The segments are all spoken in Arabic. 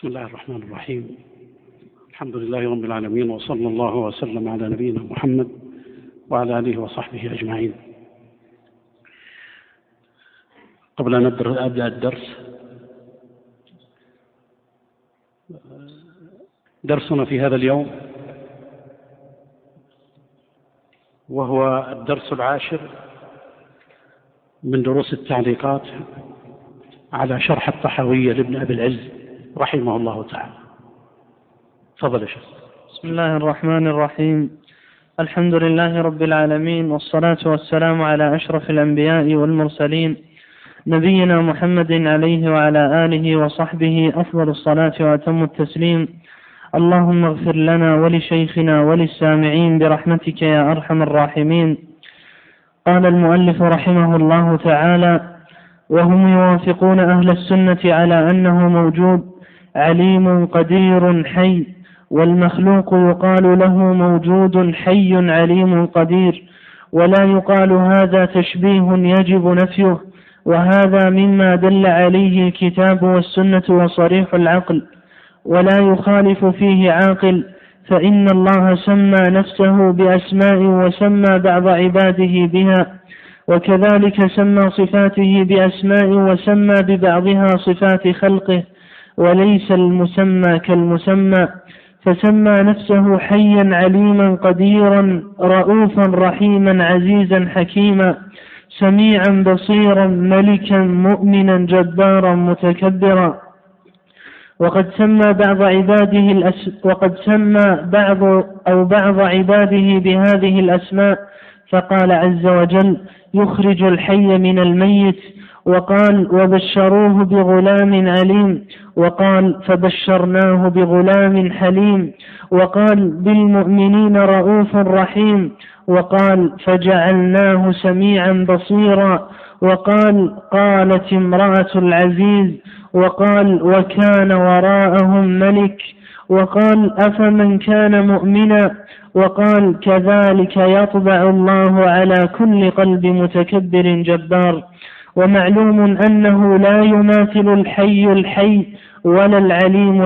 بسم الله الرحمن الرحيم. الحمد لله رب العالمين، وصلى الله وسلم على نبينا محمد وعلى آله وصحبه أجمعين. قبل أن أبدأ الدرس، درسنا في هذا اليوم وهو الدرس 10 من دروس التعليقات على شرح الطحاوية لابن أبي العز رحمه الله تعالى. تفضل يا شيخ. بسم الله الرحمن الرحيم. الحمد لله رب العالمين، والصلاة والسلام على أشرف الأنبياء والمرسلين، نبينا محمد عليه وعلى آله وصحبه أفضل الصلاة وأتم التسليم. اللهم اغفر لنا ولشيخنا وللسامعين برحمتك يا أرحم الراحمين. قال المؤلف رحمه الله تعالى: وهم يوافقون أهل السنة على أنه موجود عليم قدير حي، والمخلوق يقال له موجود حي عليم قدير، ولا يقال هذا تشبيه يجب نفيه، وهذا مما دل عليه الكتاب والسنة وصريح العقل، ولا يخالف فيه عاقل، فإن الله سمى نفسه بأسماء وسمى بعض عباده بها، وكذلك سمى صفاته بأسماء وسمى ببعضها صفات خلقه، وليس المسمى كالمسمى، فسمى نفسه حيا عليما قديرا رؤوفا رحيما عزيزا حكيما سميعا بصيرا ملكا مؤمنا جبارا متكبرا. وقد سمى بعض عباده بهذه الأسماء، فقال عز وجل: يخرج الحي من الميت، وقال: وبشروه بغلام عليم، وقال: فبشرناه بغلام حليم، وقال: بالمؤمنين رؤوف رحيم، وقال: فجعلناه سميعا بصيرا، وقال: قالت امرأة العزيز، وقال: وكان وراءهم ملك، وقال: أفمن كان مؤمنا، وقال: كذلك يطبع الله على كل قلب متكبر جبار. ومعلوم أنه لا يماثل الحي ولا العليم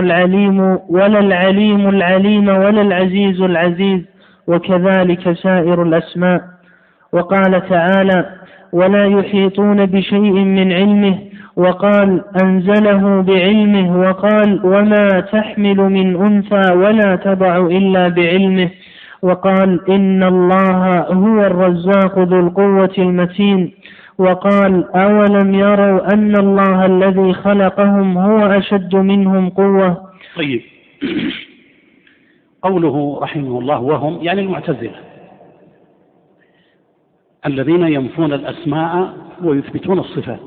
العليم ولا العزيز العزيز، وكذلك سائر الأسماء. وقال تعالى: ولا يحيطون بشيء من علمه، وقال: أنزله بعلمه، وقال: وما تحمل من أنثى ولا تضع إلا بعلمه، وقال: إن الله هو الرزاق ذو القوة المتين، وقال: أولم يروا أن الله الذي خلقهم هو أشد منهم قوة. طيب، قوله رحمه الله وهم يعني المعتزلة الذين ينفون الأسماء ويثبتون الصفات،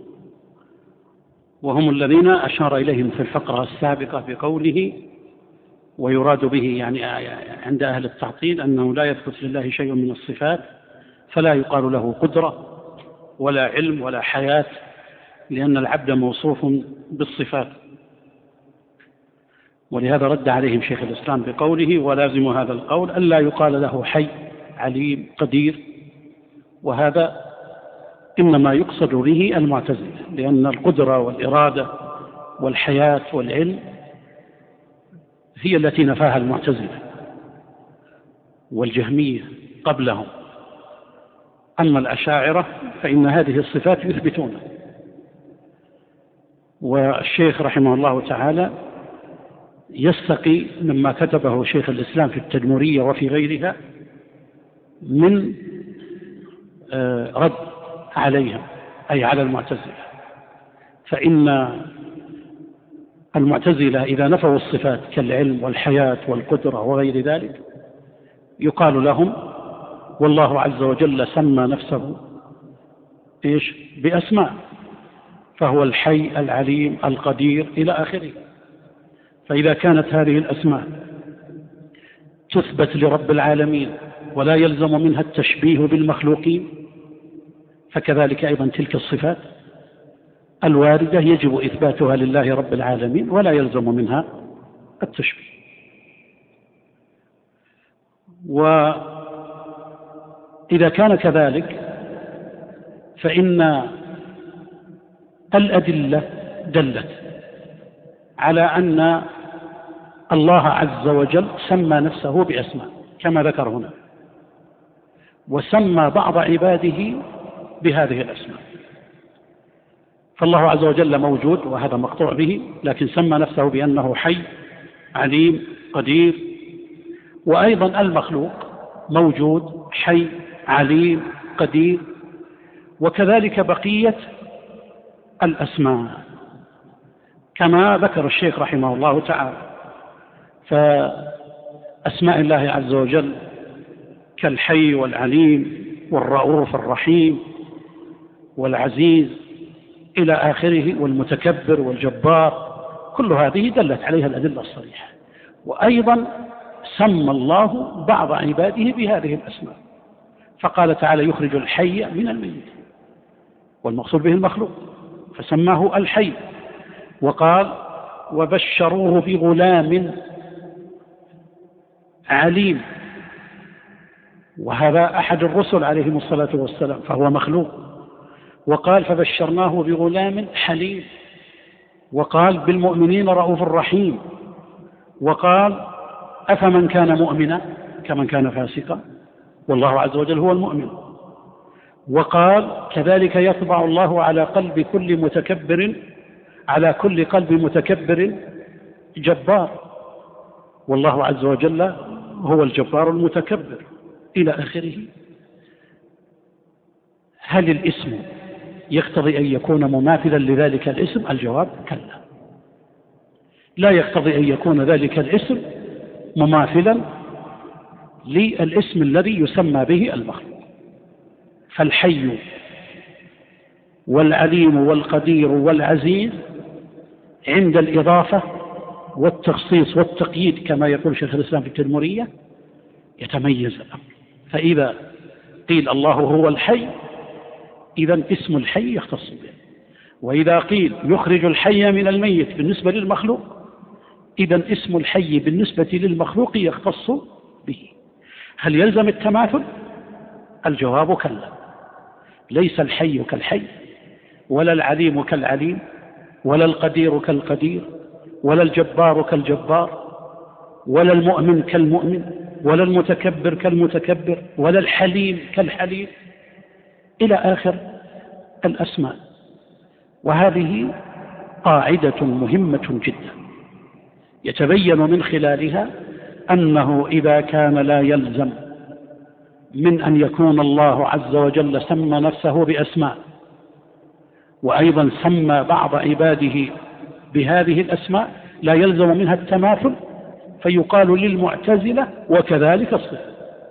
وهم الذين أشار إليهم في الفقرة السابقة بقوله ويراد به يعني عند أهل التعطيل أنه لا يثبت لله شيء من الصفات، فلا يقال له قدرة ولا علم ولا حياة، لأن العبد موصوف بالصفات. ولهذا رد عليهم شيخ الإسلام بقوله: ولازم هذا القول ألا يقال له حي عليم قدير، وهذا إنما يقصد به المعتزلة، لأن القدرة والإرادة والحياة والعلم هي التي نفاها المعتزلة والجهمية قبلهم. أما الأشاعرة فإن هذه الصفات يثبتونها. والشيخ رحمه الله تعالى يستقي مما كتبه شيخ الإسلام في التدمرية وفي غيرها من رد عليهم، أي على المعتزلة. فإن المعتزلة إذا نفوا الصفات كالعلم والحياة والقدرة وغير ذلك يقال لهم والله عز وجل سمى نفسه بأسماء، فهو الحي العليم القدير إلى آخره. فإذا كانت هذه الأسماء تثبت لرب العالمين ولا يلزم منها التشبيه بالمخلوقين، فكذلك أيضا تلك الصفات الواردة يجب إثباتها لله رب العالمين ولا يلزم منها التشبيه. وإذا كان كذلك فإن الأدلة دلت على أن الله عز وجل سمى نفسه بأسماء كما ذكر هنا، وسمى بعض عباده بهذه الأسماء. فالله عز وجل موجود وهذا مقطوع به، لكن سمى نفسه بأنه حي عليم قدير. وأيضا المخلوق موجود حي عليم قدير، وكذلك بقية الأسماء كما ذكر الشيخ رحمه الله تعالى. فأسماء الله عز وجل كالحي والعليم والرؤوف الرحيم والعزيز إلى آخره، والمتكبر والجبار، كل هذه دلت عليها الأدلة الصريحة. وأيضا سمى الله بعض عباده بهذه الأسماء، فقال تعالى يخرج الحي من الميت، والمقصود به المخلوق، فسماه الحي. وقال وبشروه بغلام عليم، وهذا أحد الرسل عليهم الصلاة والسلام فهو مخلوق. وقال فبشرناه بغلام حليم، وقال بالمؤمنين رؤوف رحيم، وقال أفمن كان مؤمنا كمن كان فاسقا، والله عز وجل هو المؤمن. وقال كذلك يطبع الله على قلب كل متكبر، على كل قلب متكبر جبار، والله عز وجل هو الجبار المتكبر إلى آخره. هل الاسم يقتضي أن يكون مماثلا لذلك الاسم؟ الجواب كلا، لا يقتضي أن يكون ذلك الاسم مماثلا للاسم الذي يسمى به المخلوق. فالحي والعليم والقدير والعزيز عند الإضافة والتخصيص والتقييد كما يقول شيخ الإسلام في التدمرية يتميز الأمر. فإذا قيل الله هو الحي إذن اسم الحي يختص به، وإذا قيل يخرج الحي من الميت بالنسبة للمخلوق إذن اسم الحي بالنسبة للمخلوق يختص به. هل يلزم التماثل؟ الجواب كلا، ليس الحي كالحي، ولا العليم كالعليم، ولا القدير كالقدير، ولا الجبار كالجبار، ولا المؤمن كالمؤمن، ولا المتكبر كالمتكبر، ولا الحليم كالحليم، إلى آخر الأسماء. وهذه قاعدة مهمة جدا يتبين من خلالها أنه إذا كان لا يلزم من أن يكون الله عز وجل سمى نفسه بأسماء، وأيضا سمى بعض عباده بهذه الأسماء، لا يلزم منها التماثل، فيقال للمعتزلة وكذلك الصفة.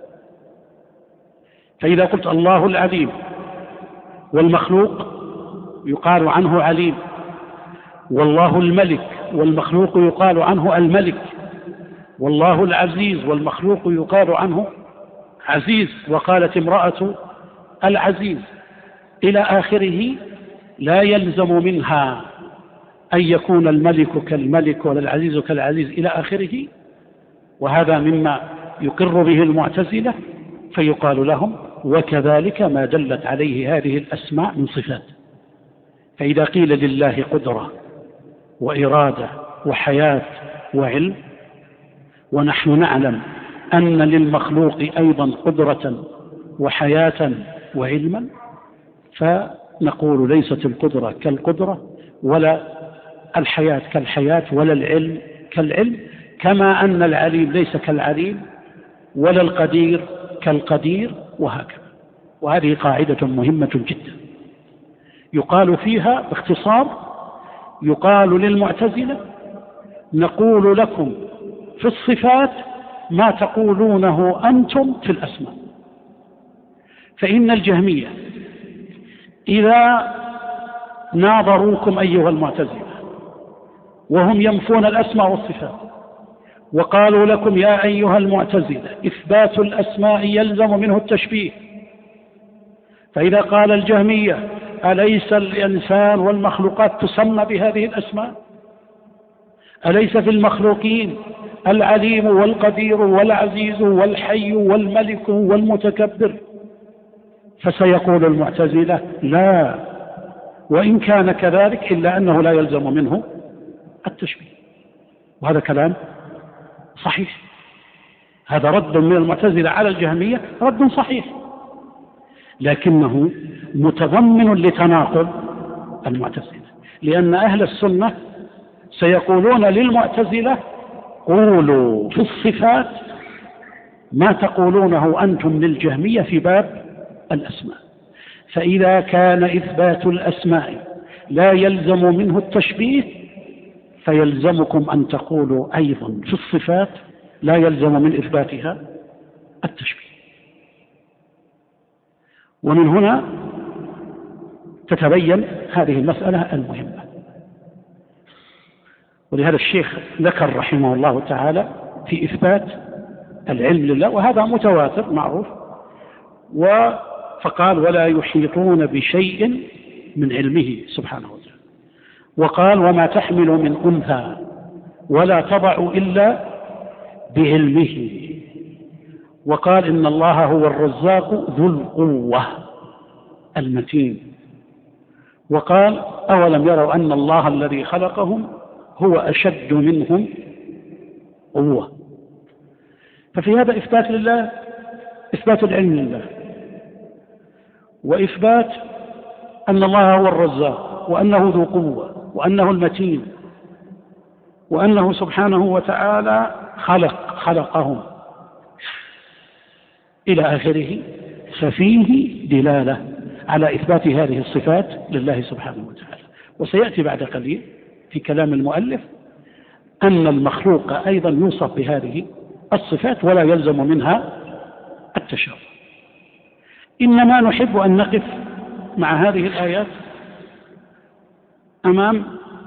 فإذا قلت الله العليم والمخلوق يقال عنه عليم، والله الملك والمخلوق يقال عنه الملك، والله العزيز والمخلوق يقال عنه عزيز، وقالت امرأة العزيز إلى آخره، لا يلزم منها أن يكون الملك كالملك ولا العزيز كالعزيز إلى آخره. وهذا مما يقر به المعتزلة، فيقال لهم وكذلك ما دلت عليه هذه الأسماء من صفات. فإذا قيل لله قدرة وإرادة وحياة وعلم، ونحن نعلم أن للمخلوق أيضا قدرة وحياة وعلما، فنقول ليست القدرة كالقدرة، ولا الحياة كالحياة، ولا العلم كالعلم، كما أن العليم ليس كالعليم، ولا القدير كالقدير، وهكذا. وهذه قاعدة مهمة جدا يقال فيها باختصار، يقال للمعتزلة نقول لكم في الصفات ما تقولونه أنتم في الأسماء. فإن الجهمية إذا ناظروكم أيها المعتزلة وهم ينفون الأسماء والصفات، وقالوا لكم يا أيها المعتزلة إثبات الأسماء يلزم منه التشبيه، فإذا قال الجهمية أليس الإنسان والمخلوقات تسمى بهذه الأسماء؟ أليس في المخلوقين العليم والقدير والعزيز والحي والملك والمتكبر؟ فسيقول المعتزلة لا، وإن كان كذلك إلا أنه لا يلزم منه التشبيه. وهذا كلام صحيح. هذا رد من المعتزلة على الجهمية، رد صحيح، لكنه متضمن لتناقض المعتزلة، لأن أهل السنة سيقولون للمعتزلة قولوا في الصفات ما تقولونه أنتم للجهمية في باب الأسماء. فإذا كان إثبات الأسماء لا يلزم منه التشبيه، فيلزمكم أن تقولوا أيضا في الصفات لا يلزم من إثباتها التشبيه. ومن هنا تتبين هذه المسألة المهمة. ولهذا الشيخ ذكر رحمه الله تعالى في إثبات العلم لله، وهذا متواتر معروف، فقال ولا يحيطون بشيء من علمه سبحانه وتعالى. وقال وما تحمل من أنثى ولا تضع إلا بعلمه. وقال إن الله هو الرزاق ذو القوة المتين. وقال أولم يروا أن الله الذي خلقهم هو أشد منهم قوة. ففي هذا إثبات لله، إثبات العلم لله، وإثبات أن الله هو الرزاق، وأنه ذو قوة، وأنه المتين، وأنه سبحانه وتعالى خلقهم إلى آخره. ففيه دلالة على إثبات هذه الصفات لله سبحانه وتعالى. وسيأتي بعد قليل في كلام المؤلف أن المخلوق أيضا يوصف بهذه الصفات ولا يلزم منها التشابه. إنما نحب أن نقف مع هذه الآيات أمام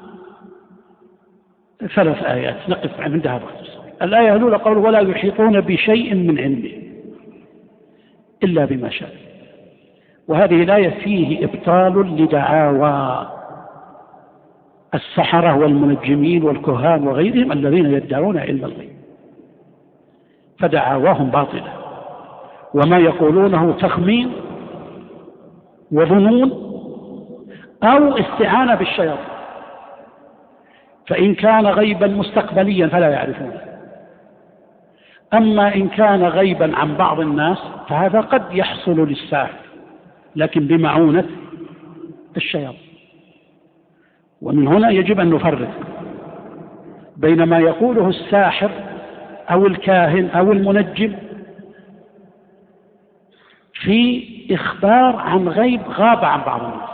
3 آيات نقف عندها باختصار. الآية الأولى قول ولا يحيطون بشيء من علمه إلا بما شاء. وهذه الآية فيه إبطال لدعاوى السحرة والمنجمين والكهان وغيرهم الذين يدعون علم الغيب، فدعاواهم باطلة، وما يقولونه تخمين وظنون أو استعانة بالشياطين. فإن كان غيبا مستقبليا فلا يعرفونه، أما إن كان غيبا عن بعض الناس فهذا قد يحصل للساحر لكن بمعونة الشياطين. ومن هنا يجب أن نفرق بين ما يقوله الساحر أو الكاهن أو المنجم في إخبار عن غيب غاب عن بعض الناس،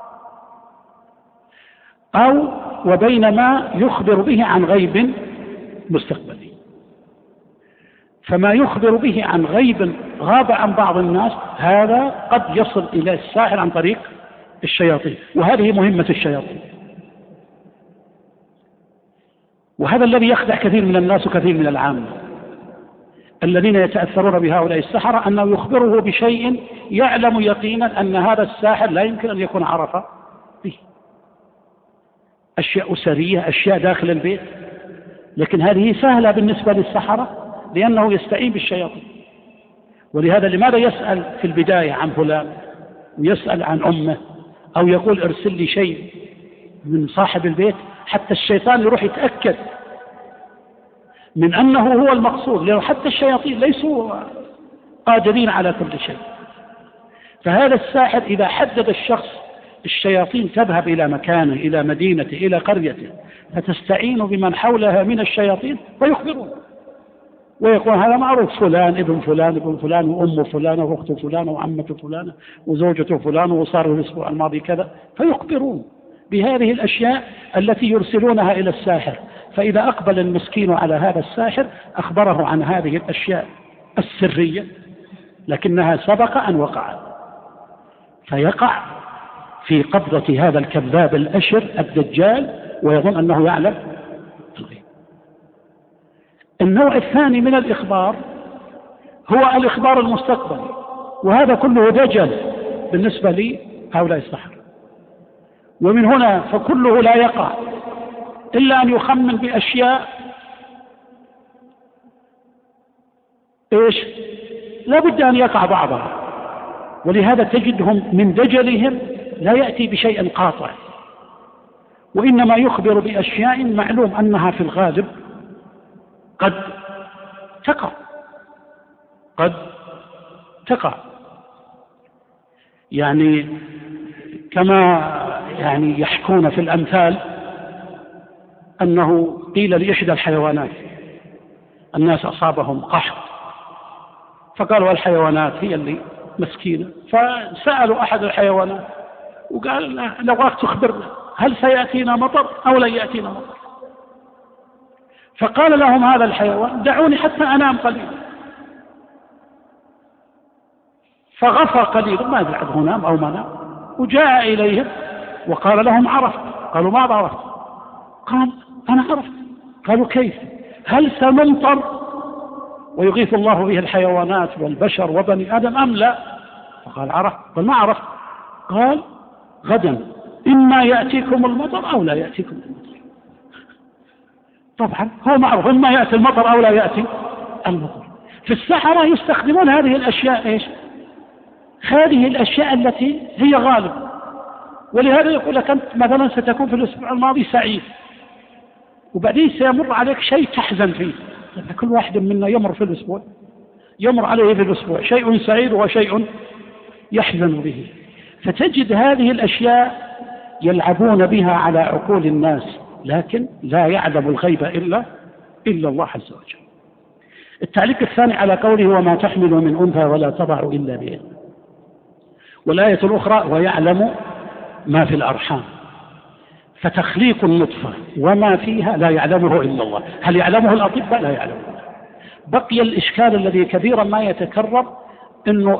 أو وبين ما يخبر به عن غيب مستقبلي. فما يخبر به عن غيب غاب عن بعض الناس هذا قد يصل إلى الساحر عن طريق الشياطين، وهذه مهمة الشياطين. وهذا الذي يخدع كثير من الناس وكثير من العامة الذين يتأثرون بهؤلاء السحرة، أنه يخبره بشيء يعلم يقينا أن هذا الساحر لا يمكن أن يكون عرف به، أشياء أسرية، أشياء داخل البيت، لكن هذه سهلة بالنسبة للسحرة لأنه يستعين بالشياطين. ولهذا لماذا يسأل في البداية عن فلان ويسأل عن أمه أو يقول ارسل لي شيء من صاحب البيت حتى الشيطان يروح يتأكد من أنه هو المقصود، لأنه حتى الشياطين ليسوا قادرين على كل شيء. فهذا الساحر إذا حدد الشخص الشياطين تذهب إلى مكانه، إلى مدينته، إلى قريته، فتستعين بمن حولها من الشياطين ويخبرون ويقول هذا معروف، فلان ابن فلان ابن فلان وأم فلانة وأخت فلانة وعمة فلانة وزوجة فلان وصار الأسبوع الماضي كذا، فيخبرون بهذه الأشياء التي يرسلونها إلى الساحر. فإذا أقبل المسكين على هذا الساحر أخبره عن هذه الأشياء السرية لكنها سبق أن وقعت، فيقع في قبضة هذا الكذاب الأشر الدجال ويظن أنه يعلم الغيب. النوع الثاني من الإخبار هو الإخبار المستقبلي، وهذا كله دجل بالنسبة لهؤلاء السحرة. ومن هنا فكله لا يقع إلا أن يخمن بأشياء لا بد أن يقع بعضها. ولهذا تجدهم من دجلهم لا يأتي بشيء قاطع، وإنما يخبر بأشياء معلوم أنها في الغالب قد تقع يعني كما يعني يحكون في الأمثال أنه قيل لإحدى الحيوانات، الناس أصابهم قحط فقالوا الحيوانات هي اللي مسكينة، فسألوا أحد الحيوانات وقال نبغاك تخبرنا هل سيأتينا مطر أو لن يأتينا مطر؟ فقال لهم هذا الحيوان دعوني حتى أنام قليلا، فغفى قليلا ما أدري عنه نام أو ما نام، وجاء إليهم وقال لهم عرفت. قالوا ماذا عرفت؟ قال أنا عرفت. قالوا كيف؟ هل سنمطر ويغيث الله به الحيوانات والبشر وبني آدم أم لا؟ فقال عرفت. قال ما عرفت؟ قال غدا إما يأتيكم المطر أو لا يأتيكم المطر. طبعا هو معروف إما يأتي المطر أو لا يأتي المطر. في السحرة يستخدمون هذه الأشياء إيش؟ هذه الأشياء التي هي غالب، ولهذا يقول لك أنت مثلا ستكون في الأسبوع الماضي سعيد، وبعدين سيمر عليك شيء تحزن فيه. كل واحد منا يمر عليه في الأسبوع شيء سعيد وشيء يحزن به. فتجد هذه الأشياء يلعبون بها على عقول الناس، لكن لا يعلم الغيب إلا الله عز وجل. التعليق الثاني على قوله وما تحمل من أنثى ولا تضع إلا بإذنه. والآية الأخرى ويعلم ما في الأرحام. فتخليق النطفة وما فيها لا يعلمه إلا الله. هل يعلمه الأطباء؟ لا يعلمه. بقي الإشكال الذي كثيرا ما يتكرر أنه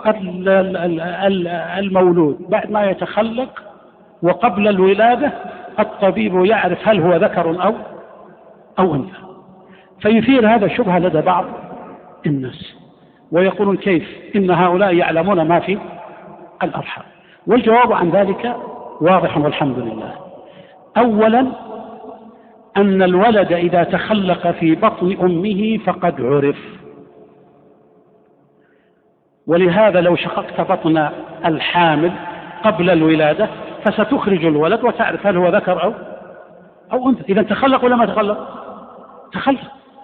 المولود بعد ما يتخلق وقبل الولادة الطبيب يعرف هل هو ذكر أو أنثى، فيثير هذا شبهة لدى بعض الناس ويقولون كيف إن هؤلاء يعلمون ما في الأرحام. والجواب عن ذلك واضح والحمد لله. أولا أن الولد إذا تخلق في بطن أمه فقد عرف، ولهذا لو شققت بطن الحامل قبل الولادة فستخرج الولد وتعرف هل هو ذكر أو أنثى. إذا تخلق ولا ما تخلق.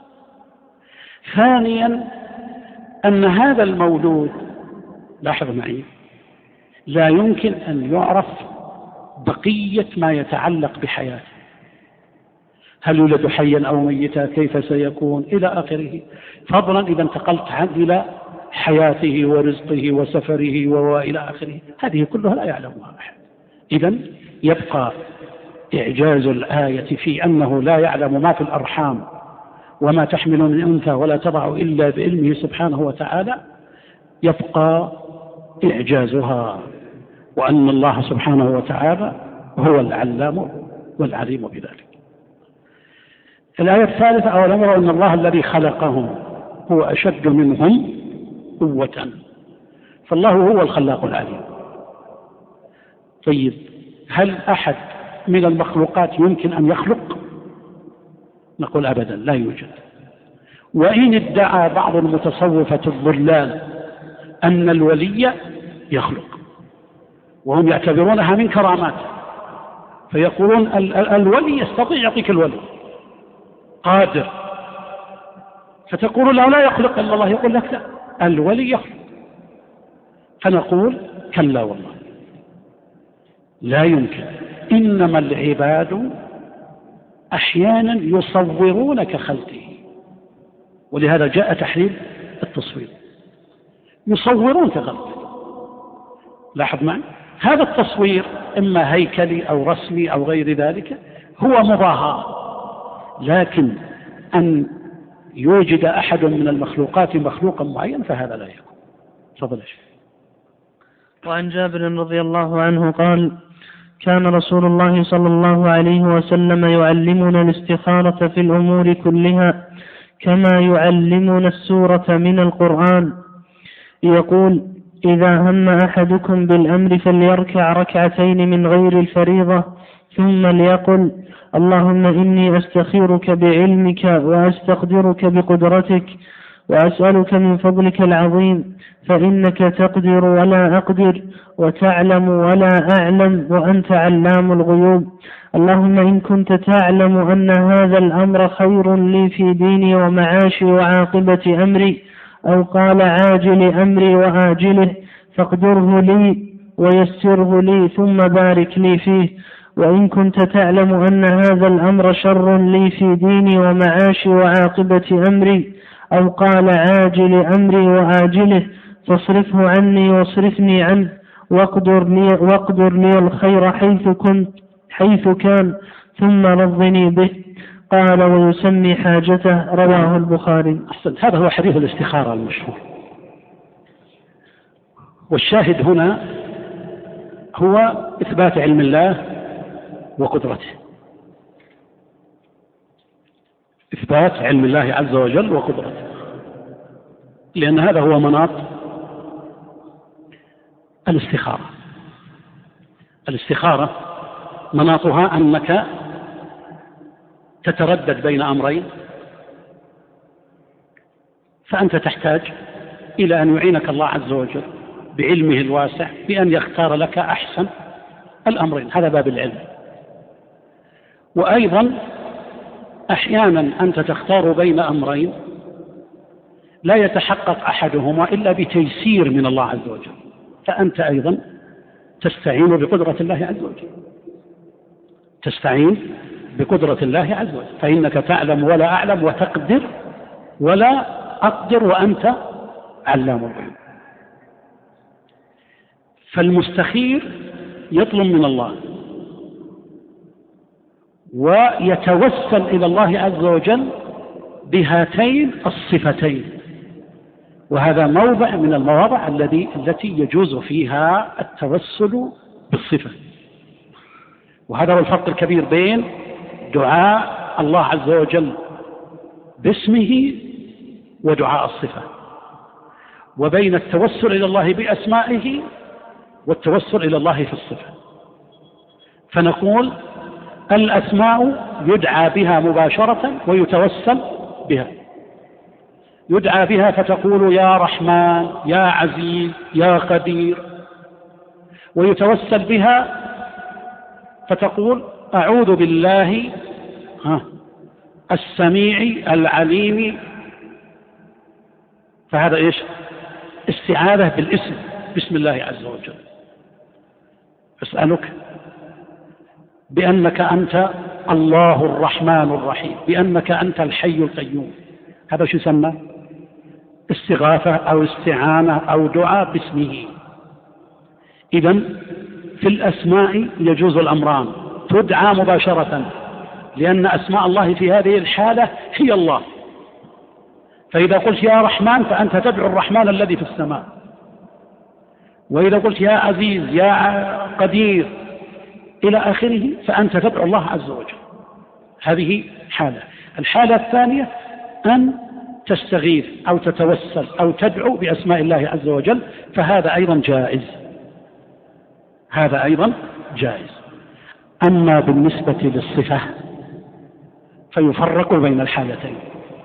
ثانيا أن هذا المولود، لاحظ معي، لا يمكن أن يعرف بقية ما يتعلق بحياته، هل يولد حيا أو ميتا، كيف سيكون إلى آخره، فضلا إذا انتقلت إلى حياته ورزقه وسفره وإلى آخره، هذه كلها لا يعلمها أحد. إذن يبقى إعجاز الآية في أنه لا يعلم ما في الأرحام وما تحمل من أنثى ولا تضع إلا بعلمه سبحانه وتعالى، يبقى إعجازها، وأن الله سبحانه وتعالى هو العلام والعليم بذلك. الآية الثالثة أولم يروا أن الله الذي خلقهم هو أشد منهم قوة، فالله هو الخلاق العليم. طيب هل أحد من المخلوقات يمكن أن يخلق؟ نقول أبدا لا يوجد. وإن ادعى بعض المتصوفة الضلال أن الولي يخلق، وهم يعتبرونها من كرامات، فيقولون الولي يستطيع يعطيك الولي قادر، فتقول له لا يخلق إلا الله، يقول لك لا الولي يخلق. فنقول كلا والله لا يمكن، إنما العباد أحيانا يصورون كخلقه، ولهذا جاء تحريم التصوير، يصورون كخلقه. لاحظ معي، هذا التصوير إما هيكلي أو رسمي أو غير ذلك هو مظاهرة، لكن أن يوجد أحد من المخلوقات مخلوقا معين فهذا لا يكون. تفضل يا شيخ. وعن جابر رضي الله عنه قال: كان رسول الله صلى الله عليه وسلم يعلمنا الاستخارة في الأمور كلها كما يعلمنا السورة من القرآن. يقول: إذا هم أحدكم بالأمر فليركع ركعتين من غير الفريضة، ثم ليقل: اللهم إني أستخيرك بعلمك وأستقدرك بقدرتك وأسألك من فضلك العظيم، فإنك تقدر ولا أقدر وتعلم ولا أعلم وأنت علام الغيوب. اللهم إن كنت تعلم أن هذا الأمر خير لي في ديني ومعاشي وعاقبة أمري، أو قال عاجل أمري وآجله، فاقدره لي ويسره لي ثم بارك لي فيه. وإن كنت تعلم أن هذا الأمر شر لي في ديني ومعاشي وعاقبة أمري، أو قال عاجل أمري وآجله، فاصرفه عني واصرفني عنه، واقدر لي الخير حيث كان، ثم رضني به. قال ويسمي حاجته. رواه البخاري. أحسنت. هذا هو حديث الاستخارة المشهور، والشاهد هنا هو إثبات علم الله وقدرته، إثبات علم الله عز وجل وقدرته، لأن هذا هو مناط الاستخارة. الاستخارة مناطها أنك تتردد بين أمرين، فأنت تحتاج إلى أن يعينك الله عز وجل بعلمه الواسع بأن يختار لك أحسن الأمرين. هذا باب العلم. وأيضا أحيانا أنت تختار بين أمرين لا يتحقق أحدهما إلا بتيسير من الله عز وجل، فأنت أيضا تستعين بقدرة الله عز وجل، تستعين بقدرة الله عز وجل، فإنك تعلم ولا أعلم، وتقدر ولا أقدر، وأنت علام الغيوب. فالمستخير يطلب من الله ويتوسل إلى الله عز وجل بهاتين الصفتين، وهذا موضع من المواضع التي يجوز فيها التوسل بالصفة. وهذا هو الفرق الكبير بين دعاء الله عز وجل باسمه ودعاء الصفة، وبين التوسل إلى الله بأسمائه والتوسل إلى الله في الصفة. فنقول الأسماء يدعى بها مباشرة ويتوسل بها. يدعى بها فتقول يا رحمن يا عزيز يا قدير، ويتوسل بها فتقول أعوذ بالله السميع العليم. فهذا إيش؟ استعاذة بالاسم، بسم الله عز وجل. أسألك بأنك أنت الله الرحمن الرحيم، بأنك أنت الحي القيوم. هذا شو يسمى؟ استغاثة أو استعانة أو دعاء باسمه. إذن في الأسماء يجوز الأمران، تدعى مباشرة لأن أسماء الله في هذه الحالة هي الله. فإذا قلت يا رحمن فأنت تدعو الرحمن الذي في السماء، وإذا قلت يا عزيز يا قدير إلى آخره فأنت تدعو الله عز وجل. هذه حالة. الحالة الثانية أن تستغيث أو تتوسل أو تدعو بأسماء الله عز وجل، فهذا أيضا جائز، هذا أيضا جائز. أما بالنسبة للصفة فيفرق بين الحالتين،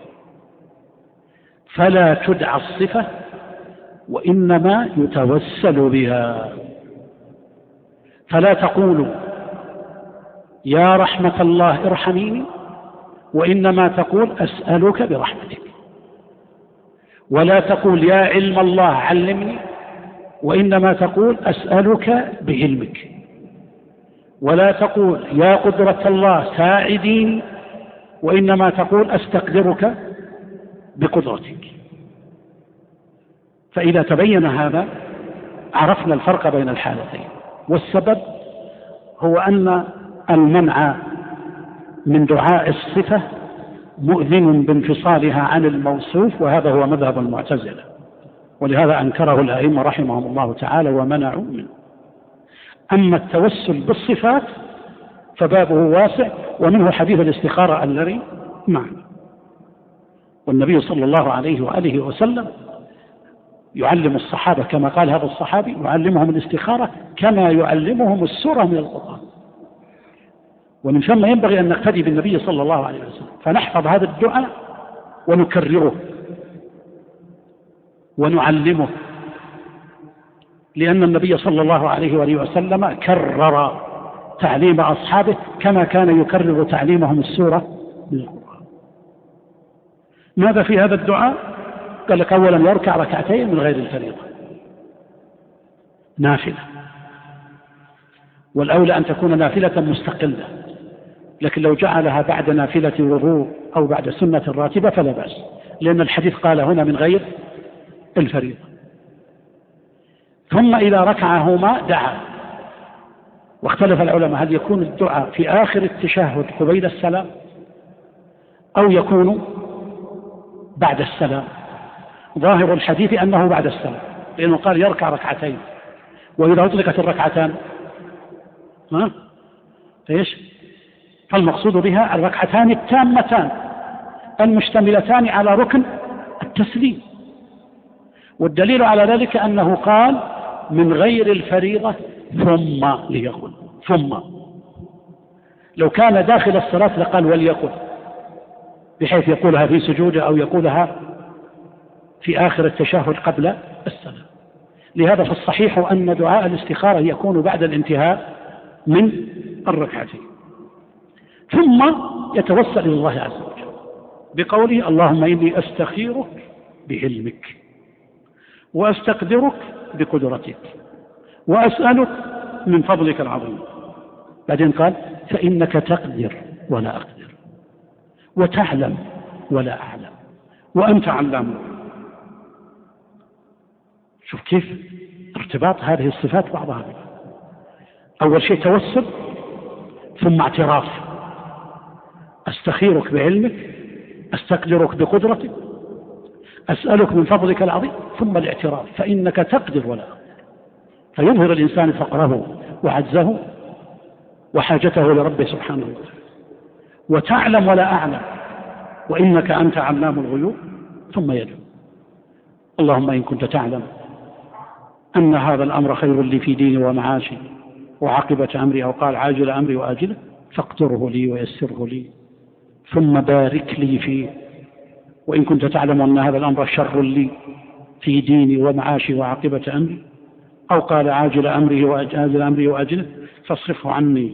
فلا تدعى الصفة وإنما يتوسل بها. فلا تقول يا رحمة الله ارحميني، وإنما تقول أسألك برحمتك. ولا تقول يا علم الله علمني، وإنما تقول أسألك بعلمك. ولا تقول يا قدرة الله ساعديني، وإنما تقول أستقدرك بقدرتك. فإذا تبين هذا عرفنا الفرق بين الحالتين. والسبب هو أن المنع من دعاء الصفة مؤذن بانفصالها عن الموصوف، وهذا هو مذهب المعتزلة، ولهذا أنكره الأئمة رحمهم الله تعالى ومنعوا منه. أما التوسل بالصفات فبابه واسع، ومنه حديث الاستخارة الذي معنا. والنبي صلى الله عليه وآله وسلم يعلم الصحابة كما قال هذا الصحابي، يعلمهم الاستخارة كما يعلمهم السورة من القرآن. ومن ثم ينبغي أن نقتدي بالنبي صلى الله عليه وسلم، فنحفظ هذا الدعاء ونكرره ونعلمه، لأن النبي صلى الله عليه وآله وسلم كرر تعليم أصحابه كما كان يكرر تعليمهم السورة من القرآن. ماذا في هذا الدعاء؟ قال لك أولا يركع ركعتين من غير الفريضة نافلة، والأولى أن تكون نافلة مستقلة، لكن لو جعلها بعد نافلة وضوء أو بعد سنة راتبة فلا بأس، لأن الحديث قال هنا من غير الفريضة. ثم إذا ركعهما دعا، واختلف العلماء هل يكون الدعاء في آخر التشهد قبيل السلام أو يكون بعد السلام. ظاهر الحديث أنه بعد السلام، لأنه قال يركع ركعتين، وإذا أطلقت الركعتان إيش؟ فالمقصود بها الركعتان التامتان المشتملتان على ركن التسليم، والدليل على ذلك أنه قال من غير الفريضة ثم ليقل. ثم لو كان داخل الصلاة لقال وليقل، بحيث يقولها في سجوده أو يقولها في آخر التشهد قبل السلام. لهذا فالصحيح أن دعاء الاستخارة يكون بعد الانتهاء من الركعتين، ثم يتوسل إلى الله عز وجل بقوله اللهم إني أستخيرك بعلمك وأستقدرك بقدرتك وأسألك من فضلك العظيم. بعدين قال فإنك تقدر ولا أقدر وتعلم ولا أعلم وأنت علام. شوف كيف ارتباط هذه الصفات بعضها ببعض. أول شيء توسل، ثم اعتراف، أستخيرك بعلمك، أستقدرك بقدرتك، أسألك من فضلك العظيم، ثم الاعتراف فإنك تقدر ولا أقدر، فيظهر الإنسان فقره وعجزه وحاجته لربه سبحانه وتعالى. وتعلم ولا أعلم وإنك أنت علام الغيوب، ثم يدعو اللهم إن كنت تعلم أن هذا الأمر خير لي في ديني ومعاشي وعاقبة أمري، أو قال عاجل أمري وآجله، فاقدره لي ويسره لي ثم بارك لي فيه. وإن كنت تعلم أن هذا الأمر شر لي في ديني ومعاشي وعاقبة أمري، أو قال عاجل أمري وآجله، فاصرفه عني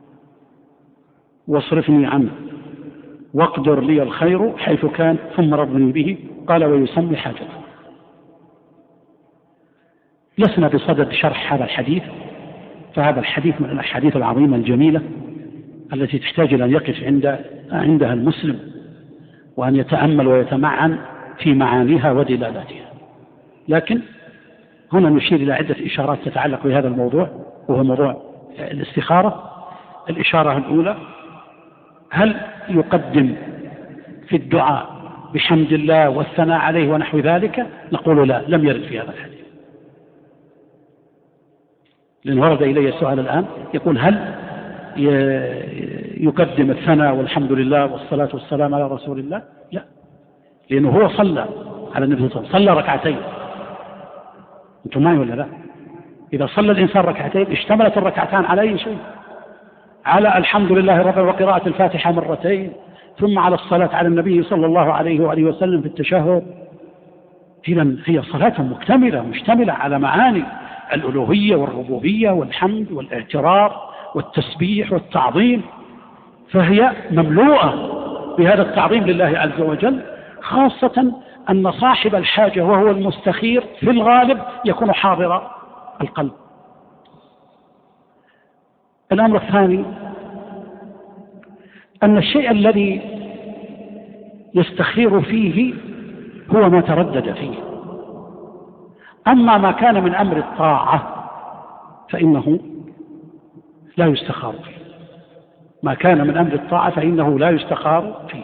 واصرفني عنه واقدر لي الخير حيث كان ثم رضني به. قال ويسمي حاجته. لسنا بصدد شرح هذا الحديث، فهذا الحديث من الأحاديث العظيمة الجميلة التي تحتاج إلى أن يقف عندها المسلم وأن يتأمل ويتمعن في معانيها ودلالاتها. لكن هنا نشير إلى عدة إشارات تتعلق بهذا الموضوع، وهو موضوع الاستخارة. الإشارة الأولى: هل يقدم في الدعاء بحمد الله والثناء عليه ونحو ذلك؟ نقول لا، لم يرد في هذا الحديث. لأن ورد إلي السؤال الآن يقول هل يقدم الثناء والحمد لله والصلاة والسلام على رسول الله؟ لا، لأنه هو صلى على النبي صلى الله عليه وسلم، صلى ركعتين. أنتم معي ولا لا؟ إذا صلى الإنسان ركعتين اشتملت الركعتان على أي شيء؟ على الحمد لله رب وقراءة الفاتحة مرتين، ثم على الصلاة على النبي صلى الله عليه وآله وسلم في التشهد. إذن هي صلاة مكتملة مشتملة على معاني الألوهية والربوبية والحمد والاعتراف والتسبيح والتعظيم، فهي مملوءة بهذا التعظيم لله عز وجل، خاصة أن صاحب الحاجة وهو المستخير في الغالب يكون حاضر القلب. الأمر الثاني أن الشيء الذي يستخير فيه هو ما تردد فيه، أما ما كان من أمر الطاعة فإنه لا يستخار فيه. ما كان من أمر الطاعة فإنه لا يستخار فيه.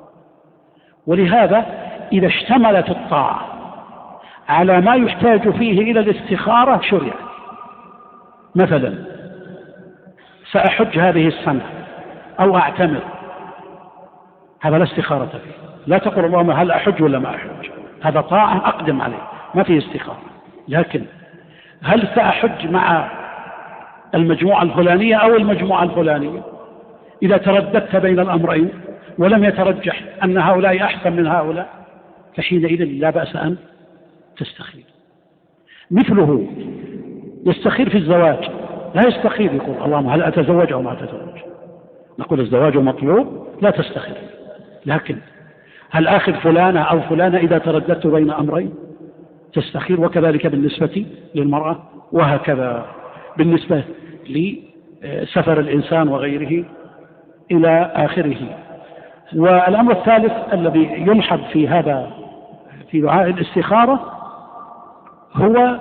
ولهذا إذا اشتملت الطاعة على ما يحتاج فيه إلى الاستخارة شرعت. مثلا سأحج هذه السنة أو أعتمر، هذا لا استخارة فيه. لا تقول اللهم هل أحج ولا ما أحج، هذا طاعة أقدم عليه ما فيه استخارة. لكن هل سأحج مع المجموعة الفلانية أو المجموعة الفلانية، إذا ترددت بين الأمرين ولم يترجح أن هؤلاء أحسن من هؤلاء فحينئذ لا بأس أن تستخير. مثله يستخير في الزواج، لا يستخير يقول اللهم هل أتزوج أو ما أتزوج. نقول الزواج مطلوب لا تستخير، لكن هل آخذ فلانة أو فلانة إذا ترددت بين أمرين تستخير. وكذلك بالنسبة للمرأة، وهكذا بالنسبة لسفر الإنسان وغيره إلى آخره. والأمر الثالث الذي يلحظ في هذا في دعاء الاستخارة هو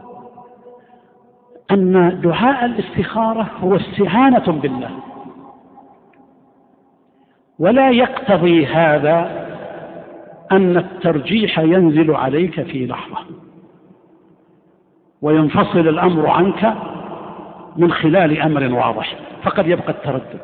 أن دعاء الاستخارة هو استعانة بالله، ولا يقتضي هذا أن الترجيح ينزل عليك في لحظة وينفصل الأمر عنك من خلال أمر واضح، فقد يبقى التردد.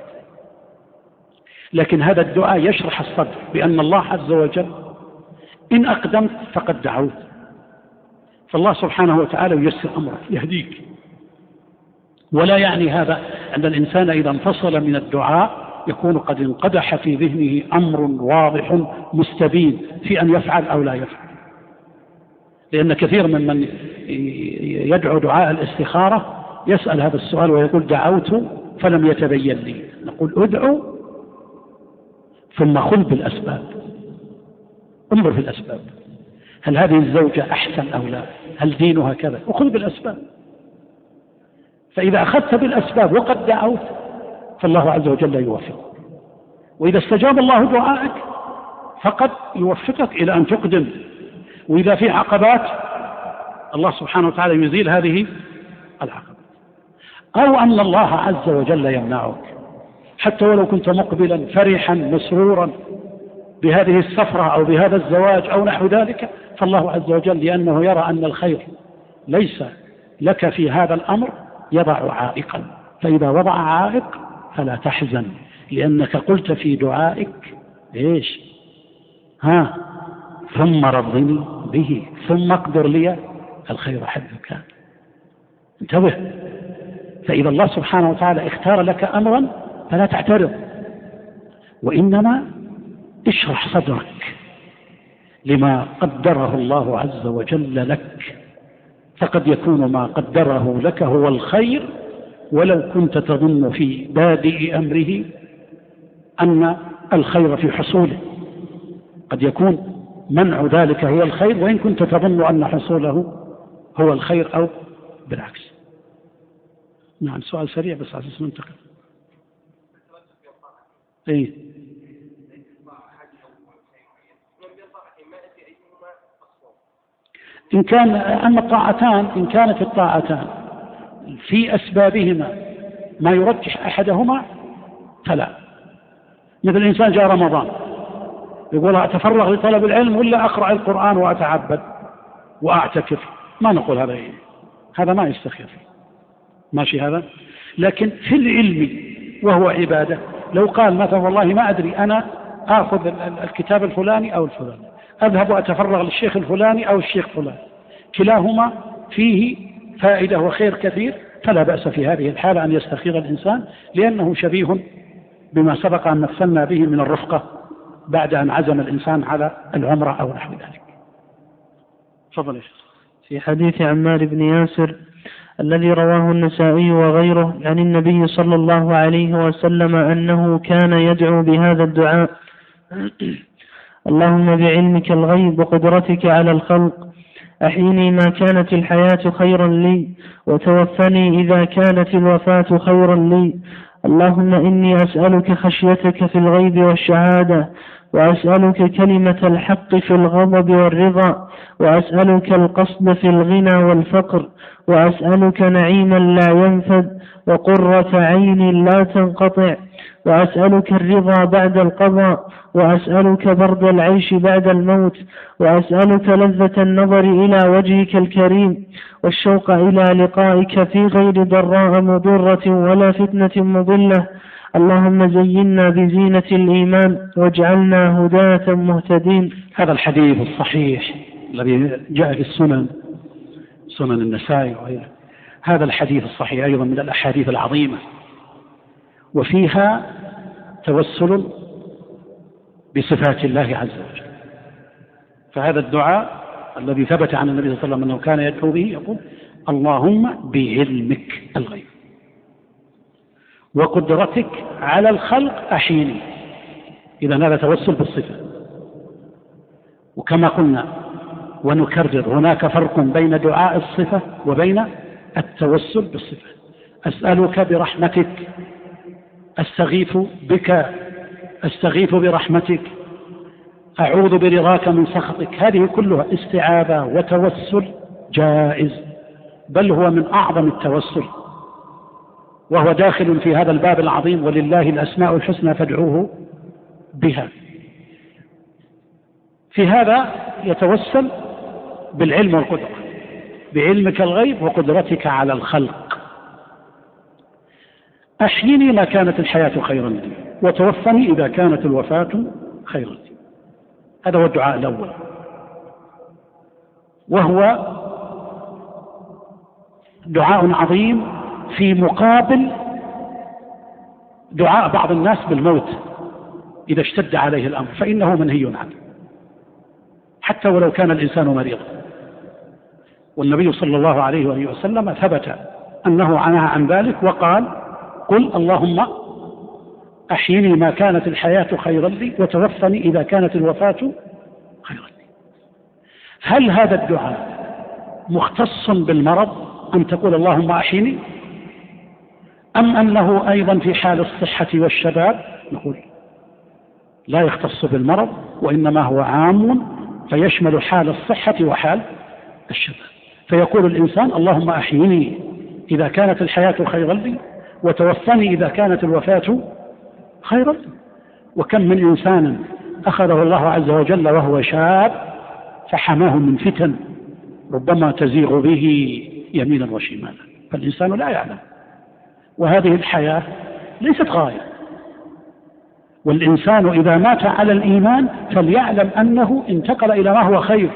لكن هذا الدعاء يشرح الصدر بأن الله عز وجل إن أقدمت فقد دعوت، فالله سبحانه وتعالى ييسر أمرك يهديك. ولا يعني هذا أن الإنسان إذا انفصل من الدعاء يكون قد انقدح في ذهنه أمر واضح مستبين في أن يفعل أو لا يفعل. لأن كثير من يدعو دعاء الاستخارة يسأل هذا السؤال ويقول دعوت فلم يتبين لي. نقول ادعو ثم خذ بالأسباب، انظر في الأسباب، هل هذه الزوجة أحسن أو لا، هل دينها كذا، وخذ بالأسباب. فإذا أخذت بالأسباب وقد دعوت فالله عز وجل يوفقك، وإذا استجاب الله دعائك فقد يوفقك إلى أن تقدم. وإذا في عقبات الله سبحانه وتعالى يزيل هذه العقبات، أو أن الله عز وجل يمنعك حتى ولو كنت مقبلا فرحا مسرورا بهذه السفرة أو بهذا الزواج أو نحو ذلك، فالله عز وجل لأنه يرى أن الخير ليس لك في هذا الأمر يضع عائقا. فإذا وضع عائق فلا تحزن، لأنك قلت في دعائك إيش؟ ثم رضني به ثم اقدر لي الخير حيث كان. انتبه، فإذا الله سبحانه وتعالى اختار لك أمرا فلا تعترض، وإنما اشرح صدرك لما قدره الله عز وجل لك، فقد يكون ما قدره لك هو الخير، ولو كنت تظن في بادئ أمره أن الخير في حصوله، قد يكون منع ذلك هو الخير وإن كنت تظن أن حصوله هو الخير أو بالعكس. نعم، سؤال سريع بس على اساس ننتقل. إيه؟ إن كان أما الطاعتان، إن كانت الطاعتان في أسبابهما ما يرجح أحدهما فلا. مثل الإنسان جاء رمضان يقول أتفرغ لطلب العلم ولا أقرأ القرآن وأتعبد وأعتكف، ما نقول هذا ما يستخير ماشي هذا. لكن في العلم وهو عبادة، لو قال مثلا والله ما أدري أنا أخذ الكتاب الفلاني أو الفلاني، أذهب وأتفرغ للشيخ الفلاني أو الشيخ فلان، كلاهما فيه فائدة وخير كثير، فلا بأس في هذه الحالة أن يستخير الإنسان، لأنه شبيه بما سبق أن مثلنا به من الرفقة بعد أن عزم الإنسان على العمرة أو نحو ذلك. تفضل. في حديث عمار بن ياسر الذي رواه النسائي وغيره عن النبي صلى الله عليه وسلم أنه كان يدعو بهذا الدعاء: اللهم بعلمك الغيب وقدرتك على الخلق أحيني ما كانت الحياة خيرا لي، وتوفني إذا كانت الوفاة خيرا لي. اللهم إني أسألك خشيتك في الغيب والشهادة، وأسألك كلمة الحق في الغضب والرضا، وأسألك القصد في الغنى والفقر، وأسألك نعيما لا ينفد وقرة عين لا تنقطع، وأسألك الرضا بعد القضاء، وأسألك برد العيش بعد الموت، وأسألك لذة النظر إلى وجهك الكريم والشوق إلى لقائك في غير ضراء مضرة ولا فتنة مضلة. اللهم زينا بزينة الإيمان واجعلنا هداة مهتدين. هذا الحديث الصحيح الذي جاء في السنن النسائي وغيره، هذا الحديث الصحيح أيضا من الأحاديث العظيمة، وفيها توسل بصفات الله عز وجل. فهذا الدعاء الذي ثبت عن النبي صلى الله عليه وسلم أنه كان يدعو به يقول: اللهم بعلمك الغيب. وقدرتك على الخلق أحيني. إذا هذا توسل بالصفة. وكما قلنا ونكرر، هناك فرق بين دعاء الصفة وبين التوسل بالصفة. أسألك برحمتك، أستغيث بك، أستغيث برحمتك، أعوذ برضاك من سخطك. هذه كلها استعاذة وتوسل جائز، بل هو من أعظم التوسل، وهو داخل في هذا الباب العظيم: ولله الأسماء الحسنى فادعوه بها. في هذا يتوسل بالعلم والقدرة، بعلمك الغيب وقدرتك على الخلق. أحيني ما كانت الحياة خيرا لي، وتوفني إذا كانت الوفاة خيرا لي. هذا هو الدعاء الأول، وهو دعاء عظيم في مقابل دعاء بعض الناس بالموت إذا اشتد عليه الأمر، فإنه منهي عنه حتى ولو كان الإنسان مريضا. والنبي صلى الله عليه وآله وسلم ثبت أنه نهى عن ذلك وقال: قل اللهم أحيني ما كانت الحياة خيرا لي، وتوفني إذا كانت الوفاة خيرا لي. هل هذا الدعاء مختص بالمرض أن تقول اللهم أحيني، أم أنه أيضا في حال الصحة والشباب؟ نقول لا يختص بالمرض، وإنما هو عام فيشمل حال الصحة وحال الشباب. فيقول الإنسان: اللهم أحيني إذا كانت الحياة خيرا لي، وتوفني إذا كانت الوفاة خيرا لي. وكم من إنسان أخذه الله عز وجل وهو شاب فحماه من فتن ربما تزيغ به يمينا وشمالا، فالإنسان لا يعلم. وهذه الحياة ليست غاية، والإنسان إذا مات على الإيمان فليعلم أنه انتقل إلى ما هو خير.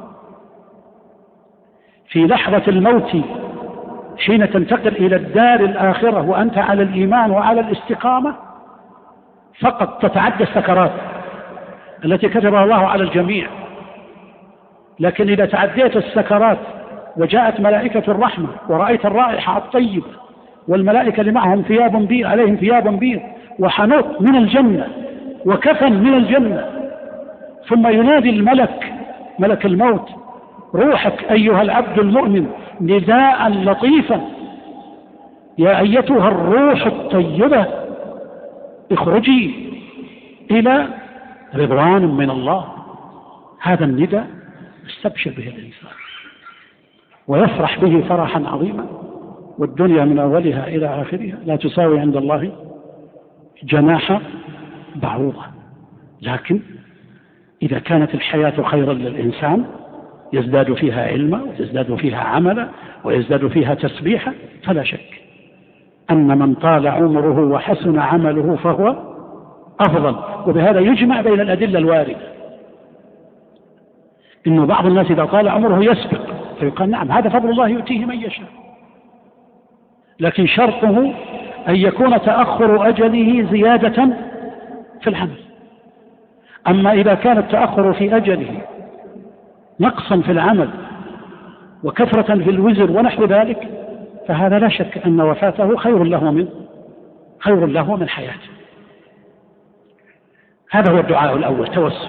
في لحظة الموت حين تنتقل إلى الدار الآخرة وأنت على الإيمان وعلى الاستقامة فقط تتعدى السكرات التي كتبها الله على الجميع. لكن إذا تعديت السكرات وجاءت ملائكة الرحمة ورأيت الرائحة الطيبة والملائكة اللي معهم ثياب بيض عليهم ثياب بيض وحنوط من الجنة وكفن من الجنة، ثم ينادي الملك، ملك الموت: روحك أيها العبد المؤمن، نداء لطيفا: يا أيتها الروح الطيبة اخرجي إلى رضوان من الله. هذا النداء يستبشر به الإنسان ويفرح به فرحا عظيما، والدنيا من أولها إلى آخرها لا تساوي عند الله جناح بعوضة. لكن إذا كانت الحياة خيرا للإنسان يزداد فيها علما ويزداد فيها عملا ويزداد فيها تسبيحا، فلا شك أن من طال عمره وحسن عمله فهو أفضل. وبهذا يجمع بين الأدلة الواردة، إنه بعض الناس إذا طال عمره يسبق، فيقال نعم هذا فضل الله يؤتيه من يشاء، لكن شرطه أن يكون تأخر أجله زيادة في العمل. أما إذا كان التأخر في أجله نقصا في العمل وكثرة في الوزر ونحو ذلك، فهذا لا شك أن وفاته خير له من حياته. هذا هو الدعاء الأول، توسل.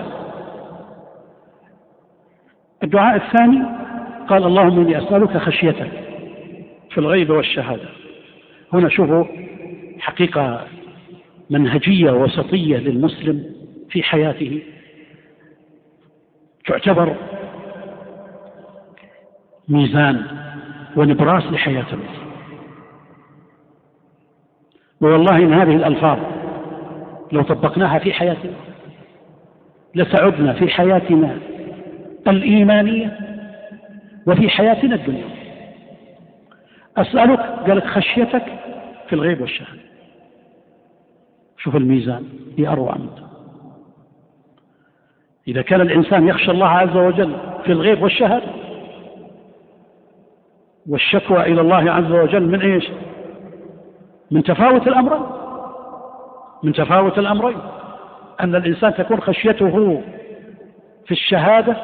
الدعاء الثاني قال: اللهم إني أسألك خشيتك في الغيب والشهادة. هنا شوفوا حقيقة منهجية وسطية للمسلم في حياته تعتبر ميزان ونبراس لحياة المسلم. والله إن هذه الألفاظ لو طبقناها في حياتنا لسعدنا في حياتنا الإيمانية وفي حياتنا الدنيا. أسألك، قالت خشيتك في الغيب والشهادة. شوف الميزان أروع منه. إذا كان الإنسان يخشى الله عز وجل في الغيب والشهادة، والشكوى إلى الله عز وجل من إيش؟ من تفاوت الأمرين، أن الإنسان تكون خشيته في الشهادة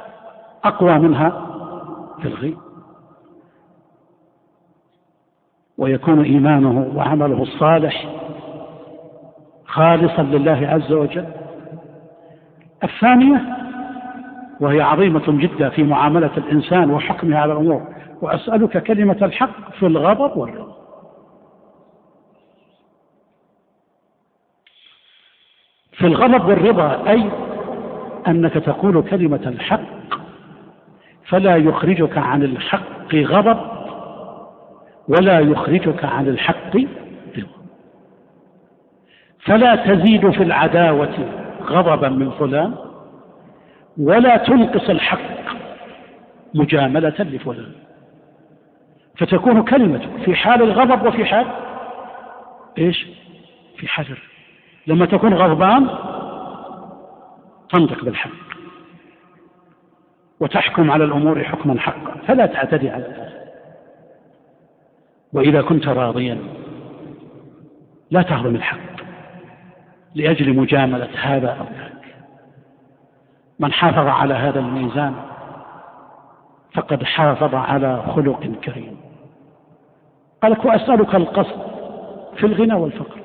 أقوى منها في الغيب. ويكون إيمانه وعمله الصالح خالصا لله عز وجل. الثانية وهي عظيمة جدا في معاملة الإنسان وحكمه على الأمور: وأسألك كلمة الحق في الغضب والرضا. في الغضب والرضا أي أنك تقول كلمة الحق فلا يخرجك عن الحق غضب ولا يخرجك عن الحق رضا، فلا تزيد في العداوة غضبا من فلان ولا تنقص الحق مجاملة لفلان، فتكون كلمتك في حال الغضب وفي حال إيش؟ في حال الرضا. لما تكون غضبان تنطق بالحق وتحكم على الأمور حكما حقا فلا تعتدي على الناس. وإذا كنت راضيا لا تهضم الحق لأجل مجاملة هذا أو ذاك. من حافظ على هذا الميزان فقد حافظ على خلق كريم. قالك: وأسألك القصد في الغنى والفقر.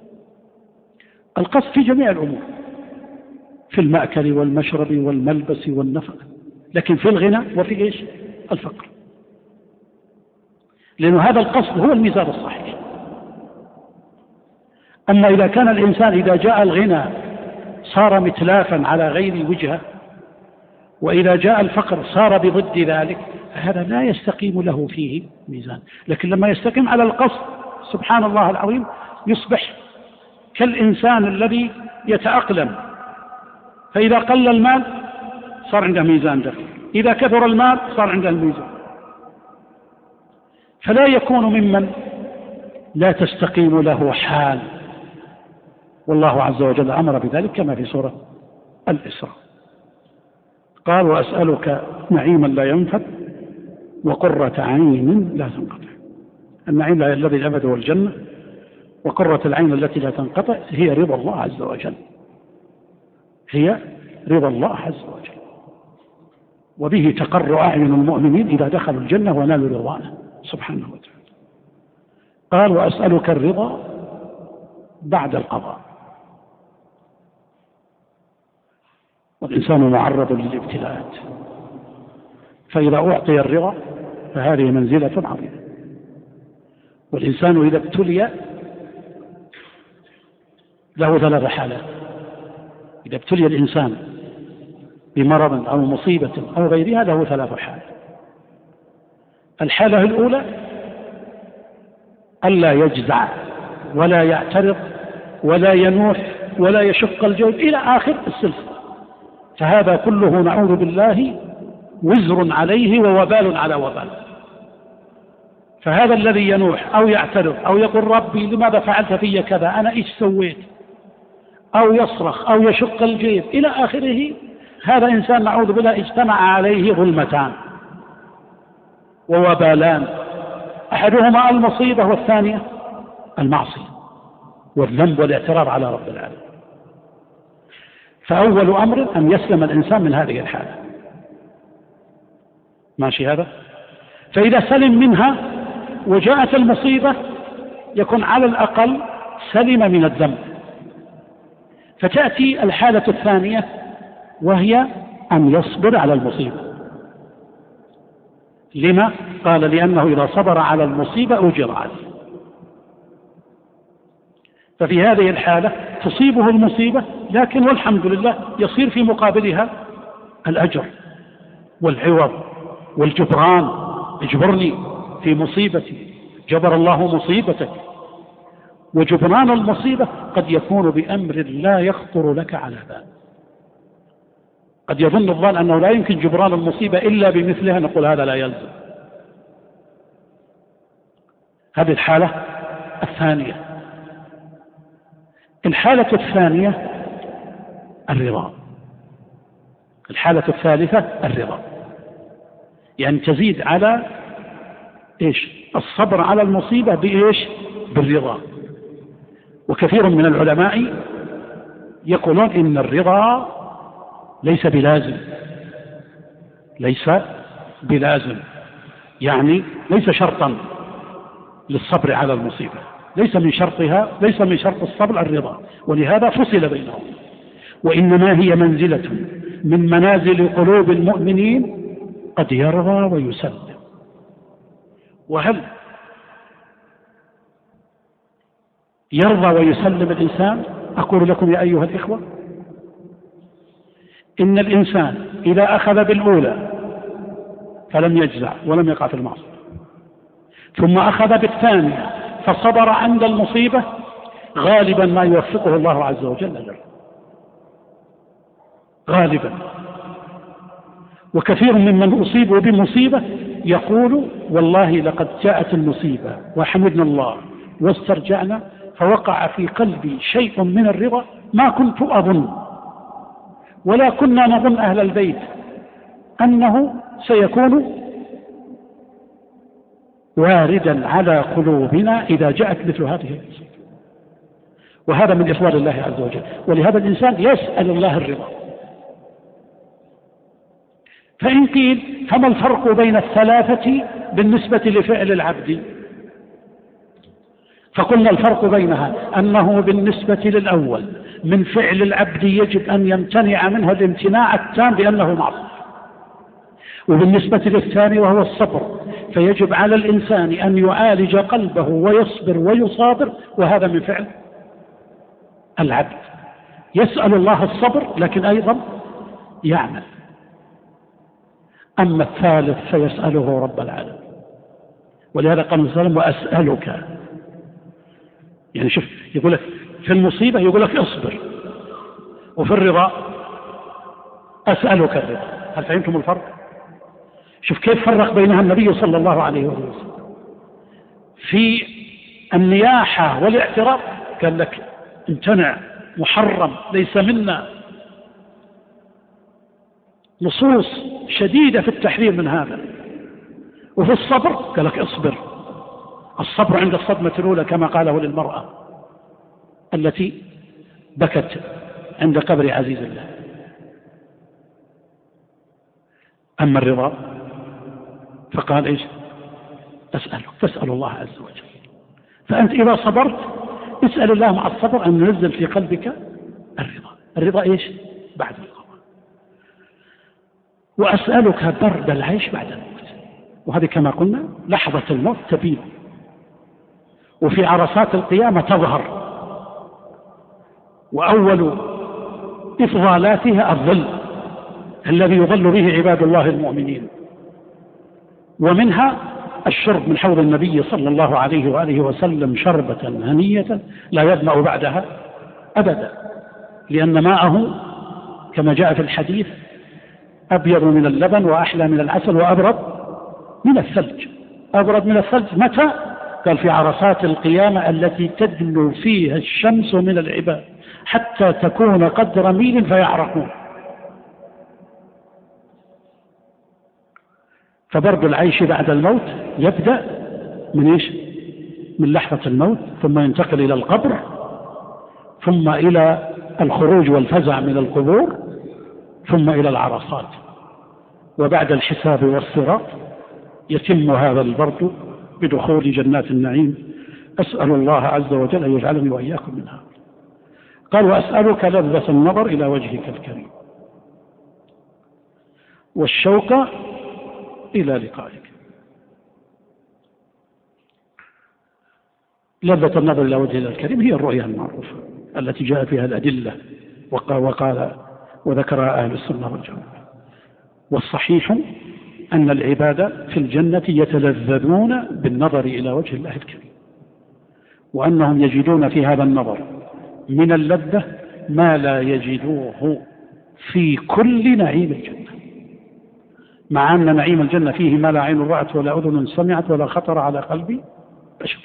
القصد في جميع الأمور، في المأكل والمشرب والملبس والنفقة، لكن في الغنى وفي إيش؟ الفقر، لأن هذا القصد هو الميزان الصحيح. أما إذا كان الإنسان إذا جاء الغنى صار متلافا على غير وجهه، وإذا جاء الفقر صار بضد ذلك، هذا لا يستقيم له فيه ميزان. لكن لما يستقيم على القصد سبحان الله العظيم يصبح كالإنسان الذي يتأقلم، فإذا قل المال صار عنده ميزان دقيق، إذا كثر المال صار عنده الميزان، فلا يكون ممن لا تستقيم له حال. والله عز وجل أمر بذلك كما في سورة الإسراء، قال: وأسألك نعيما لا ينفد وقرة عين لا تنقطع. النعيم الذي الأبد هو الجنة، وقرة العين التي لا تنقطع هي رضا الله عز وجل، هي رضا الله عز وجل، وبه تقر أعين المؤمنين إذا دخلوا الجنة ونالوا رضوانه سبحانه وتعالى. قال: وأسألك الرضا بعد القضاء. والإنسان معرض للابتلاءات، فإذا أعطي الرضا فهذه منزلة عظيمة. والإنسان إذا ابتلي له 3 حالات. إذا ابتلي الإنسان بمرض أو مصيبة أو غيرها له 3 حالات. الحالة الأولى ألا يجزع ولا يعترض ولا ينوح ولا يشق الجيب إلى آخر السلسلة، فهذا كله نعوذ بالله وزر عليه ووبال على وبال. فهذا الذي ينوح أو يعترض أو يقول: ربي لماذا فعلت في كذا، أنا إيش سويت، أو يصرخ أو يشق الجيب إلى آخره، هذا إنسان نعوذ بالله اجتمع عليه ظلمتان ووبالان، أحدهما المصيبة والثانية المعصية والذنب والاعتراض على رب العالمين. فأول أمر أن يسلم الإنسان من هذه الحالة، ماشي هذا؟ فإذا سلم منها وجاءت المصيبة يكون على الأقل سلم من الذنب. فتأتي الحالة الثانية وهي أن يصبر على المصيبة. لما؟ قال: لأنه إذا صبر على المصيبة أجر عليه. ففي هذه الحالة تصيبه المصيبة، لكن والحمد لله يصير في مقابلها الأجر والعوض والجبران. اجبرني في مصيبتي، جبر الله مصيبتك. وجبران المصيبة قد يكون بأمر لا يخطر لك على بال. قد يظن الظان أنه لا يمكن جبران المصيبة إلا بمثلها، نقول هذا لا يلزم. هذه الحالة الثانية. الحالة الثانية الرضا. الحالة الثالثة الرضا، يعني تزيد على إيش؟ الصبر على المصيبة بإيش؟ بالرضا. وكثير من العلماء يقولون إن الرضا ليس بلازم، ليس بلازم، يعني ليس شرطا، للصبر على المصيبة، ليس من شرط الصبر الرضا، ولهذا فصل بينهم. وإنما هي منزلة من منازل قلوب المؤمنين قد يرضى ويسلم. وهل يرضى ويسلم الإنسان؟ أقول لكم يا أيها الإخوة، إن الإنسان إذا أخذ بالأولى فلم يجزع ولم يقع في المعصية، ثم أخذ بالثانية فصبر عند المصيبة، غالبا ما يوفقه الله عز وجل له، غالبا. وكثير ممن أصيبوا بمصيبة يقول والله لقد جاءت المصيبة وحمدنا الله واسترجعنا، فوقع في قلبي شيء من الرضا ما كنت أظن، ولا كنا نظن أهل البيت أنه سيكون واردا على قلوبنا إذا جاءت مثل هذه المصيبة. وهذا من إفضال الله عز وجل. ولهذا الإنسان يسأل الله الرضا. فإن قيل فما الفرق بين الثلاثة بالنسبة لفعل العبد؟ فقلنا الفرق بينها أنه بالنسبة للأول من فعل العبد يجب أن يمتنع منه الامتناع التام بأنه معصية، وبالنسبة للثاني وهو الصبر فيجب على الإنسان أن يعالج قلبه ويصبر ويصابر، وهذا من فعل العبد. يسأل الله الصبر لكن أيضا يعمل. أما الثالث فيسأله رب العالمين. ولهذا قال صلى الله عليه وسلم وأسألك، يعني شوف يقول لك في المصيبة يقول لك اصبر، وفي الرضا أسألك الرضا. هل فهمتم الفرق؟ شوف كيف فرق بينها النبي صلى الله عليه وسلم. في النياحة والاعتراف قال لك امتنع، محرم، ليس منا، نصوص شديدة في التحذير من هذا. وفي الصبر قال لك اصبر، الصبر عند الصدمة الأولى كما قاله للمرأة التي بكت عند قبر عزيز الله. أما الرضا فقال إيش؟ أسألك، تسأل الله عز وجل. فأنت إذا صبرت اسأل الله مع الصبر أن ينزل في قلبك الرضا. الرضا إيش؟ بعد القضاء. وأسألك برد العيش بعد الموت، وهذه كما قلنا لحظة الموت تبين، وفي عرصات القيامة تظهر، وأول إفضالاتها الظل الذي يظل به عباد الله المؤمنين، ومنها الشرب من حوض النبي صلى الله عليه وآله وسلم شربة هنية لا يظمأ بعدها أبدا، لأن ماءه كما جاء في الحديث أبيض من اللبن وأحلى من العسل وأبرد من الثلج. أبرد من الثلج متى؟ قال في عرصات القيامة التي تدنو فيها الشمس من العباد حتى تكون قدر ميل فيعرقون. فبرد العيش بعد الموت يبدأ من إيش؟ من لحظة الموت، ثم ينتقل إلى القبر، ثم إلى الخروج والفزع من القبور، ثم إلى العرصات، وبعد الحساب والصراط يتم هذا البرد بدخول جنات النعيم. أسأل الله عز وجل أن يجعلني وإياكم منها. قال وأسألك لذة النظر إلى وجهك الكريم والشوق إلى لقائك. لذة النظر إلى وجهك الكريم هي الرؤيا المعروفة التي جاء فيها الأدلة وقال وذكرها أهل السنة والجماعة. والصحيح أن العباد في الجنة يتلذذون بالنظر إلى وجه الله الكريم، وأنهم يجدون في هذا النظر من اللذة ما لا يجدوه في كل نعيم الجنة، مع أن نعيم الجنة فيه ما لا عين رأت ولا أذن سمعت ولا خطر على قلب بشر.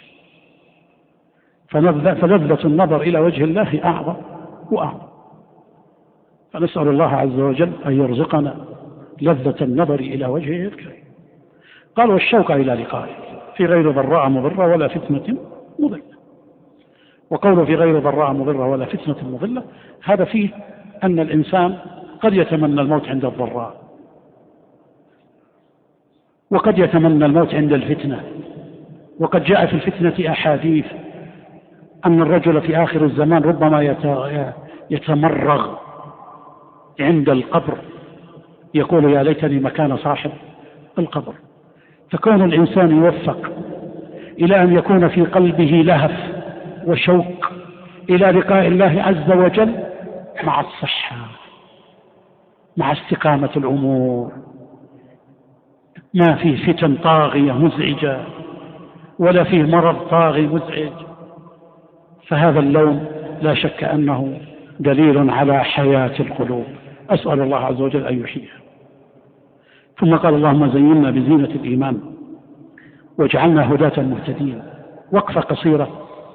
فلذة النظر إلى وجه الله أعظم وأعظم. فنسأل الله عز وجل أن يرزقنا لذة النظر إلى وجهه الكريم. قال والشوق إلى لقائه في غير ضراء مضرة ولا فتنة مضلة. وقوله في غير ضراء مضرة ولا فتنة مضلة هذا فيه أن الإنسان قد يتمنى الموت عند الضراء، وقد يتمنى الموت عند الفتنة، وقد جاء في الفتنة أحاديث أن الرجل في آخر الزمان ربما يتمرغ عند القبر يقول يا ليتني مكان صاحب القبر. فكون الإنسان يوفق إلى أن يكون في قلبه لهف وشوق إلى لقاء الله عز وجل مع الصحة، مع استقامة الأمور، ما فيه فتن طاغية مزعجة ولا فيه مرض طاغي مزعج، فهذا اللون لا شك أنه دليل على حياة القلوب. أسأل الله عز وجل أن يحييها. ثم قال اللهم زينا بزينة الإيمان واجعلنا هداة مهتدين. وقفة قصيرة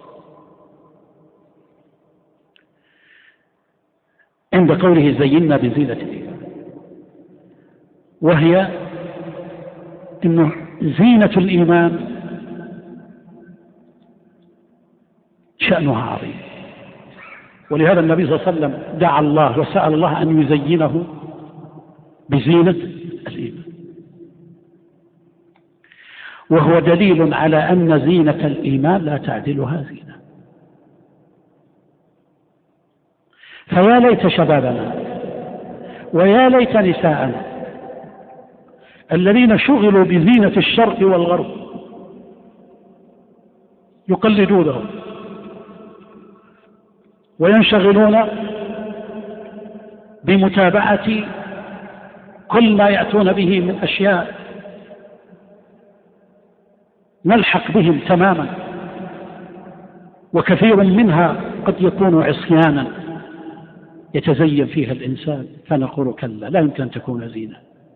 عند قوله زينا بزينة الإيمان، وهي إنه زينة الإيمان شأنها عظيم، ولهذا النبي صلى الله عليه وسلم دعا الله وسأل الله أن يزينه بزينة الإيمان، وهو دليل على أن زينة الإيمان لا تعدلها زينة. فيا ليت شبابنا ويا ليت نساءنا الذين شغلوا بزينة الشرق والغرب يقلدونهم وينشغلون بمتابعة كل ما يأتون به من أشياء نلحق بهم تماما، وكثير منها قد يكون عصيانا يتزين فيها الإنسان، فنقول كلا، لا يمكن أن تكون زينة.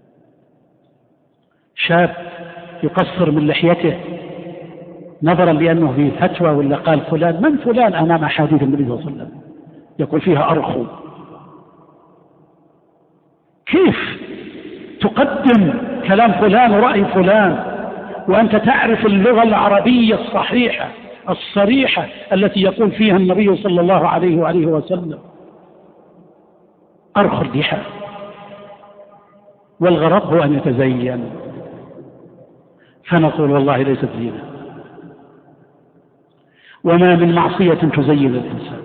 شاب يقصر من لحيته نظرا لأنه في فتوى ولا قال فلان، من فلان أمام أحاديث النبي صلى الله عليه وسلم يقول فيها أرخو. كيف تقدم كلام فلان ورأي فلان وأنت تعرف اللغة العربية الصحيحة الصريحة التي يقول فيها النبي صلى الله عليه وآله وسلم أرخو اللحى؟ والغرض هو أن يتزين، فنقول والله ليست زينة، وما من معصية تزين الإنسان،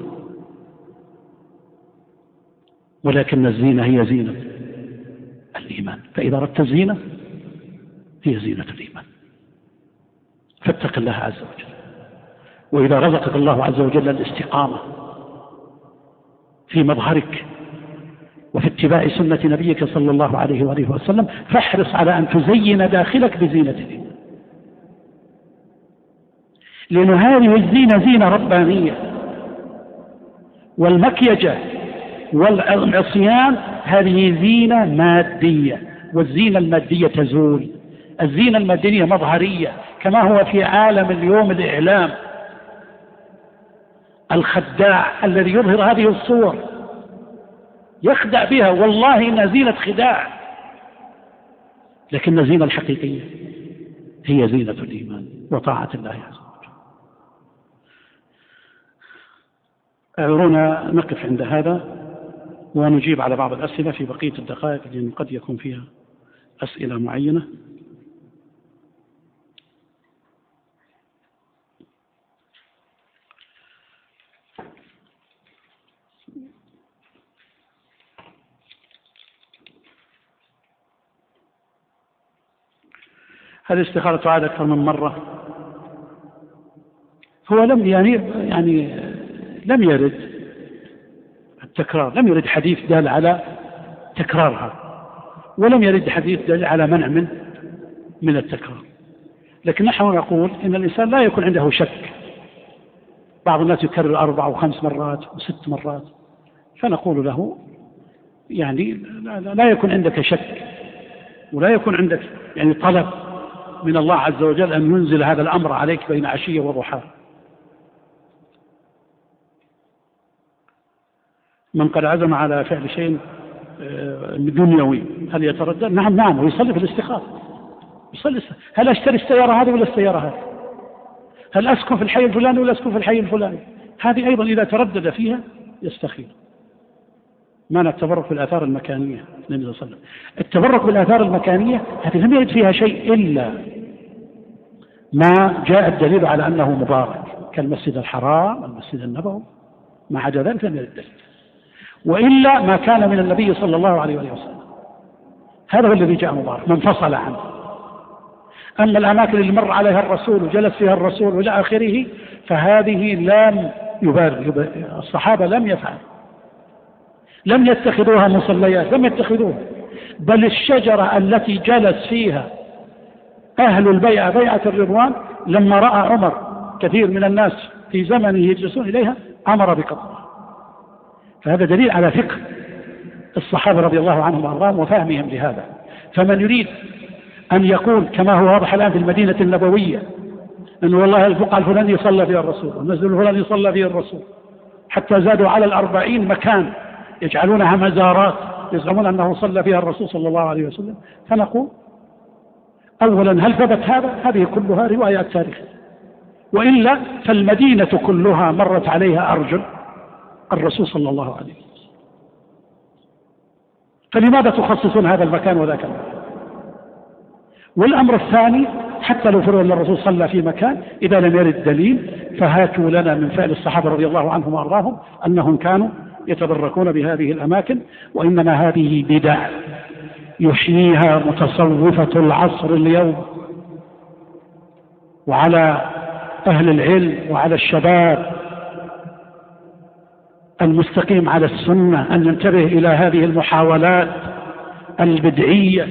ولكن الزينة هي زينة الإيمان. فإذا أردت الزينة هي زينة الإيمان، فاتق الله عز وجل. وإذا رزقك الله عز وجل الاستقامة في مظهرك وفي اتباع سنة نبيك صلى الله عليه وآله وسلم، فاحرص على أن تزين داخلك بزينة الإيمان، لأن هذه الزينة زينة ربانية، والمكيجة والعصيان هذه زينة مادية، والزينة المادية تزول. الزينة المادية مظهرية، كما هو في عالم اليوم الإعلام الخداع الذي يظهر هذه الصور يخدع بها، والله إنها زينة خداع، لكن الزينة الحقيقية هي زينة الإيمان وطاعة الله عز وجل. أعذرونا نقف عند هذا ونجيب على بعض الأسئلة في بقية الدقائق لأن قد يكون فيها أسئلة معينة. هذه الاستخارة تعاد أكثر من مرة، هو لم لم يرد التكرار، لم يرد حديث دال على تكرارها، ولم يرد حديث دال على منع من التكرار، لكن نحن نقول إن الإنسان لا يكون عنده شك. بعض الناس يكرر 4 و5 مرات و6 مرات، فنقول له لا يكون عندك شك، ولا يكون عندك طلب من الله عز وجل أن ينزل هذا الأمر عليك بين عشية وضحاها. من قد عزم على فعل شيء دنيوي هل يتردد؟ نعم، ويصلي في الاستخارة. هل أشتري السيارة هذه ولا السيارة هذه؟ هل أسكن في الحي الفلاني ولا أسكن في الحي الفلاني؟ هذه أيضا إذا تردد فيها يستخير. معنى التبرك بالآثار المكانية النبي صلى الله عليه وسلم، التبرك بالآثار المكانية هذه لم يرد فيها شيء إلا ما جاء الدليل على أنه مبارك كالمسجد الحرام المسجد النبوي، ما عدا ذلك من الدليل، وإلا ما كان من النبي صلى الله عليه وسلم، هذا هو الذي جاء مبارك منفصل عنه. أما الأماكن اللي مر عليها الرسول وجلس فيها الرسول وإلى آخره فهذه لم يبالغ الصحابة، لم يفعل، لم يتخذوها مصليات، لم يتخذوها، بل الشجرة التي جلس فيها أهل البيعة بيعة الرضوان لما رأى عمر كثير من الناس في زمنه يجلسون إليها أمر بقطعها. فهذا دليل على فقه الصحابة رضي الله عنهم وأرضاهم وفهمهم لهذا. فمن يريد أن يقول كما هو واضح الآن في المدينة النبوية أن والله البقعة الفلانية صلى فيها الرسول والمسجد الفلاني صلى فيه الرسول، حتى زادوا على 40 مكان يجعلونها مزارات يزعمون أنه صلى فيها الرسول صلى الله عليه وسلم، فنقول أولا هل ثبت هذا؟ هذه كلها روايات تاريخية، وإلا فالمدينة كلها مرت عليها أرجل الرسول صلى الله عليه وسلم، فلماذا تخصصون هذا المكان وذاك المكان؟ والأمر الثاني حتى لو فرض أن الرسول صلى في مكان إذا لم يرد دليل فهاتوا لنا من فعل الصحابة رضي الله عنهم وأرضاهم أنهم كانوا يتبركون بهذه الأماكن، وإنما هذه بدع يحييها متصوفة العصر اليوم، وعلى أهل العلم وعلى الشباب المستقيم على السنة أن ينتبه إلى هذه المحاولات البدعية.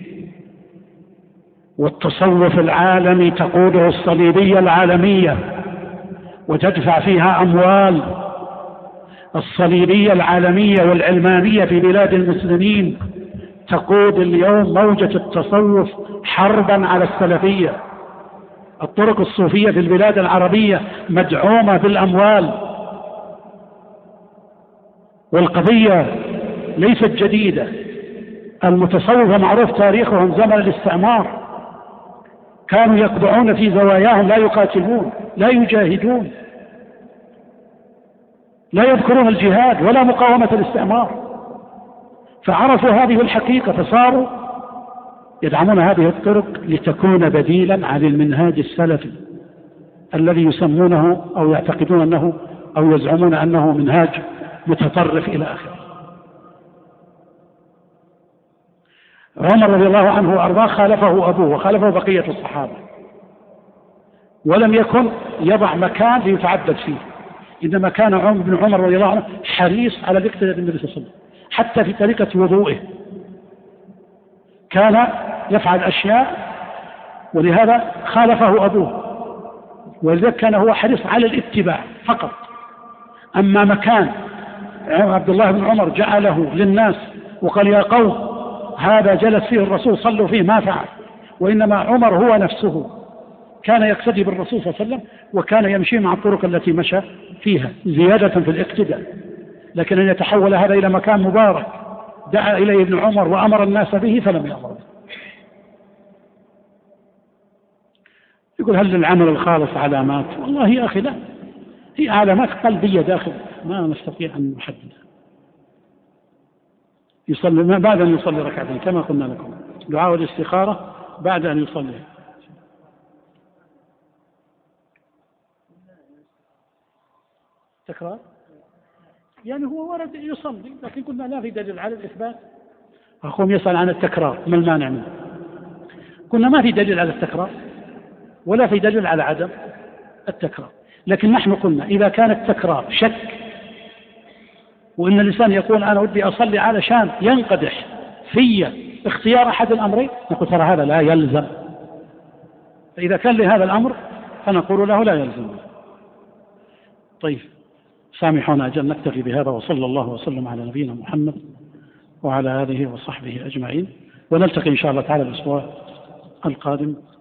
والتصوف العالمي تقوده الصليبية العالمية وتدفع فيها أموال. الصليبية العالمية والعلمانية في بلاد المسلمين تقود اليوم موجة التصوف حربا على السلفية. الطرق الصوفية في البلاد العربية مدعومة بالأموال، والقضية ليست جديدة. المتصوفة معروف تاريخهم زمن الاستعمار، كانوا يقضعون في زواياهم، لا يقاتلون، لا يجاهدون، لا يذكرون الجهاد ولا مقاومة الاستعمار، فعرفوا هذه الحقيقة فصاروا يدعمون هذه الطرق لتكون بديلا عن المنهاج السلفي الذي يسمونه أو يعتقدون أنه أو يزعمون أنه منهاج متطرف إلى آخره. عمر رضي الله عنه وأرضاه خالفه أبوه وخالفه بقية الصحابة، ولم يكن يضع مكان ليتعبد فيه، إنما كان ابن عمر رضي الله عنه حريص على الاقتداء بالنبي صلى الله عليه وسلم، حتى في طريقة وضوئه كان يفعل أشياء ولهذا خالفه أبوه، ولذلك كان هو حريص على الاتباع فقط. أما مكان عبد الله بن عمر جعله للناس وقال يا قوم هذا جلس فيه الرسول صلوا فيه، ما فعل، وإنما عمر هو نفسه كان يقتدي بالرسول صلى الله عليه وسلم وكان يمشي مع الطرق التي مشى فيها زيادة في الاقتداء. لكن أن يتحول هذا إلى مكان مبارك دعا إليه ابن عمر وأمر الناس به فلم يأمر به. يقول هل للعمل الخالص علامات؟ والله يا أخي لا، هي علامات قلبية داخل ما نستطيع أن نحددها. يصلي بعد أن يصلي ركعتين كما قلنا لكم، دعاء الاستخارة بعد أن يصلي. تكرار يعني هو ورد يصلي، لكن قلنا لا في دليل على الإثبات. أخوهم يسأل عن التكرار ما المانع منه؟ قلنا ما في دليل على التكرار ولا في دليل على عدم التكرار، لكن نحن قلنا إذا كان التكرار شك وإن الإنسان يقول أنا ودي أصلي علشان ينقدح في اختيار أحد الأمرين نقول ترى هذا لا يلزم. فإذا كان لهذا الأمر فنقول له لا يلزم. طيب سامحونا أجل نكتفي بهذا، وصلى الله وسلم على نبينا محمد وعلى آله وصحبه أجمعين، ونلتقي إن شاء الله تعالى الأسبوع القادم.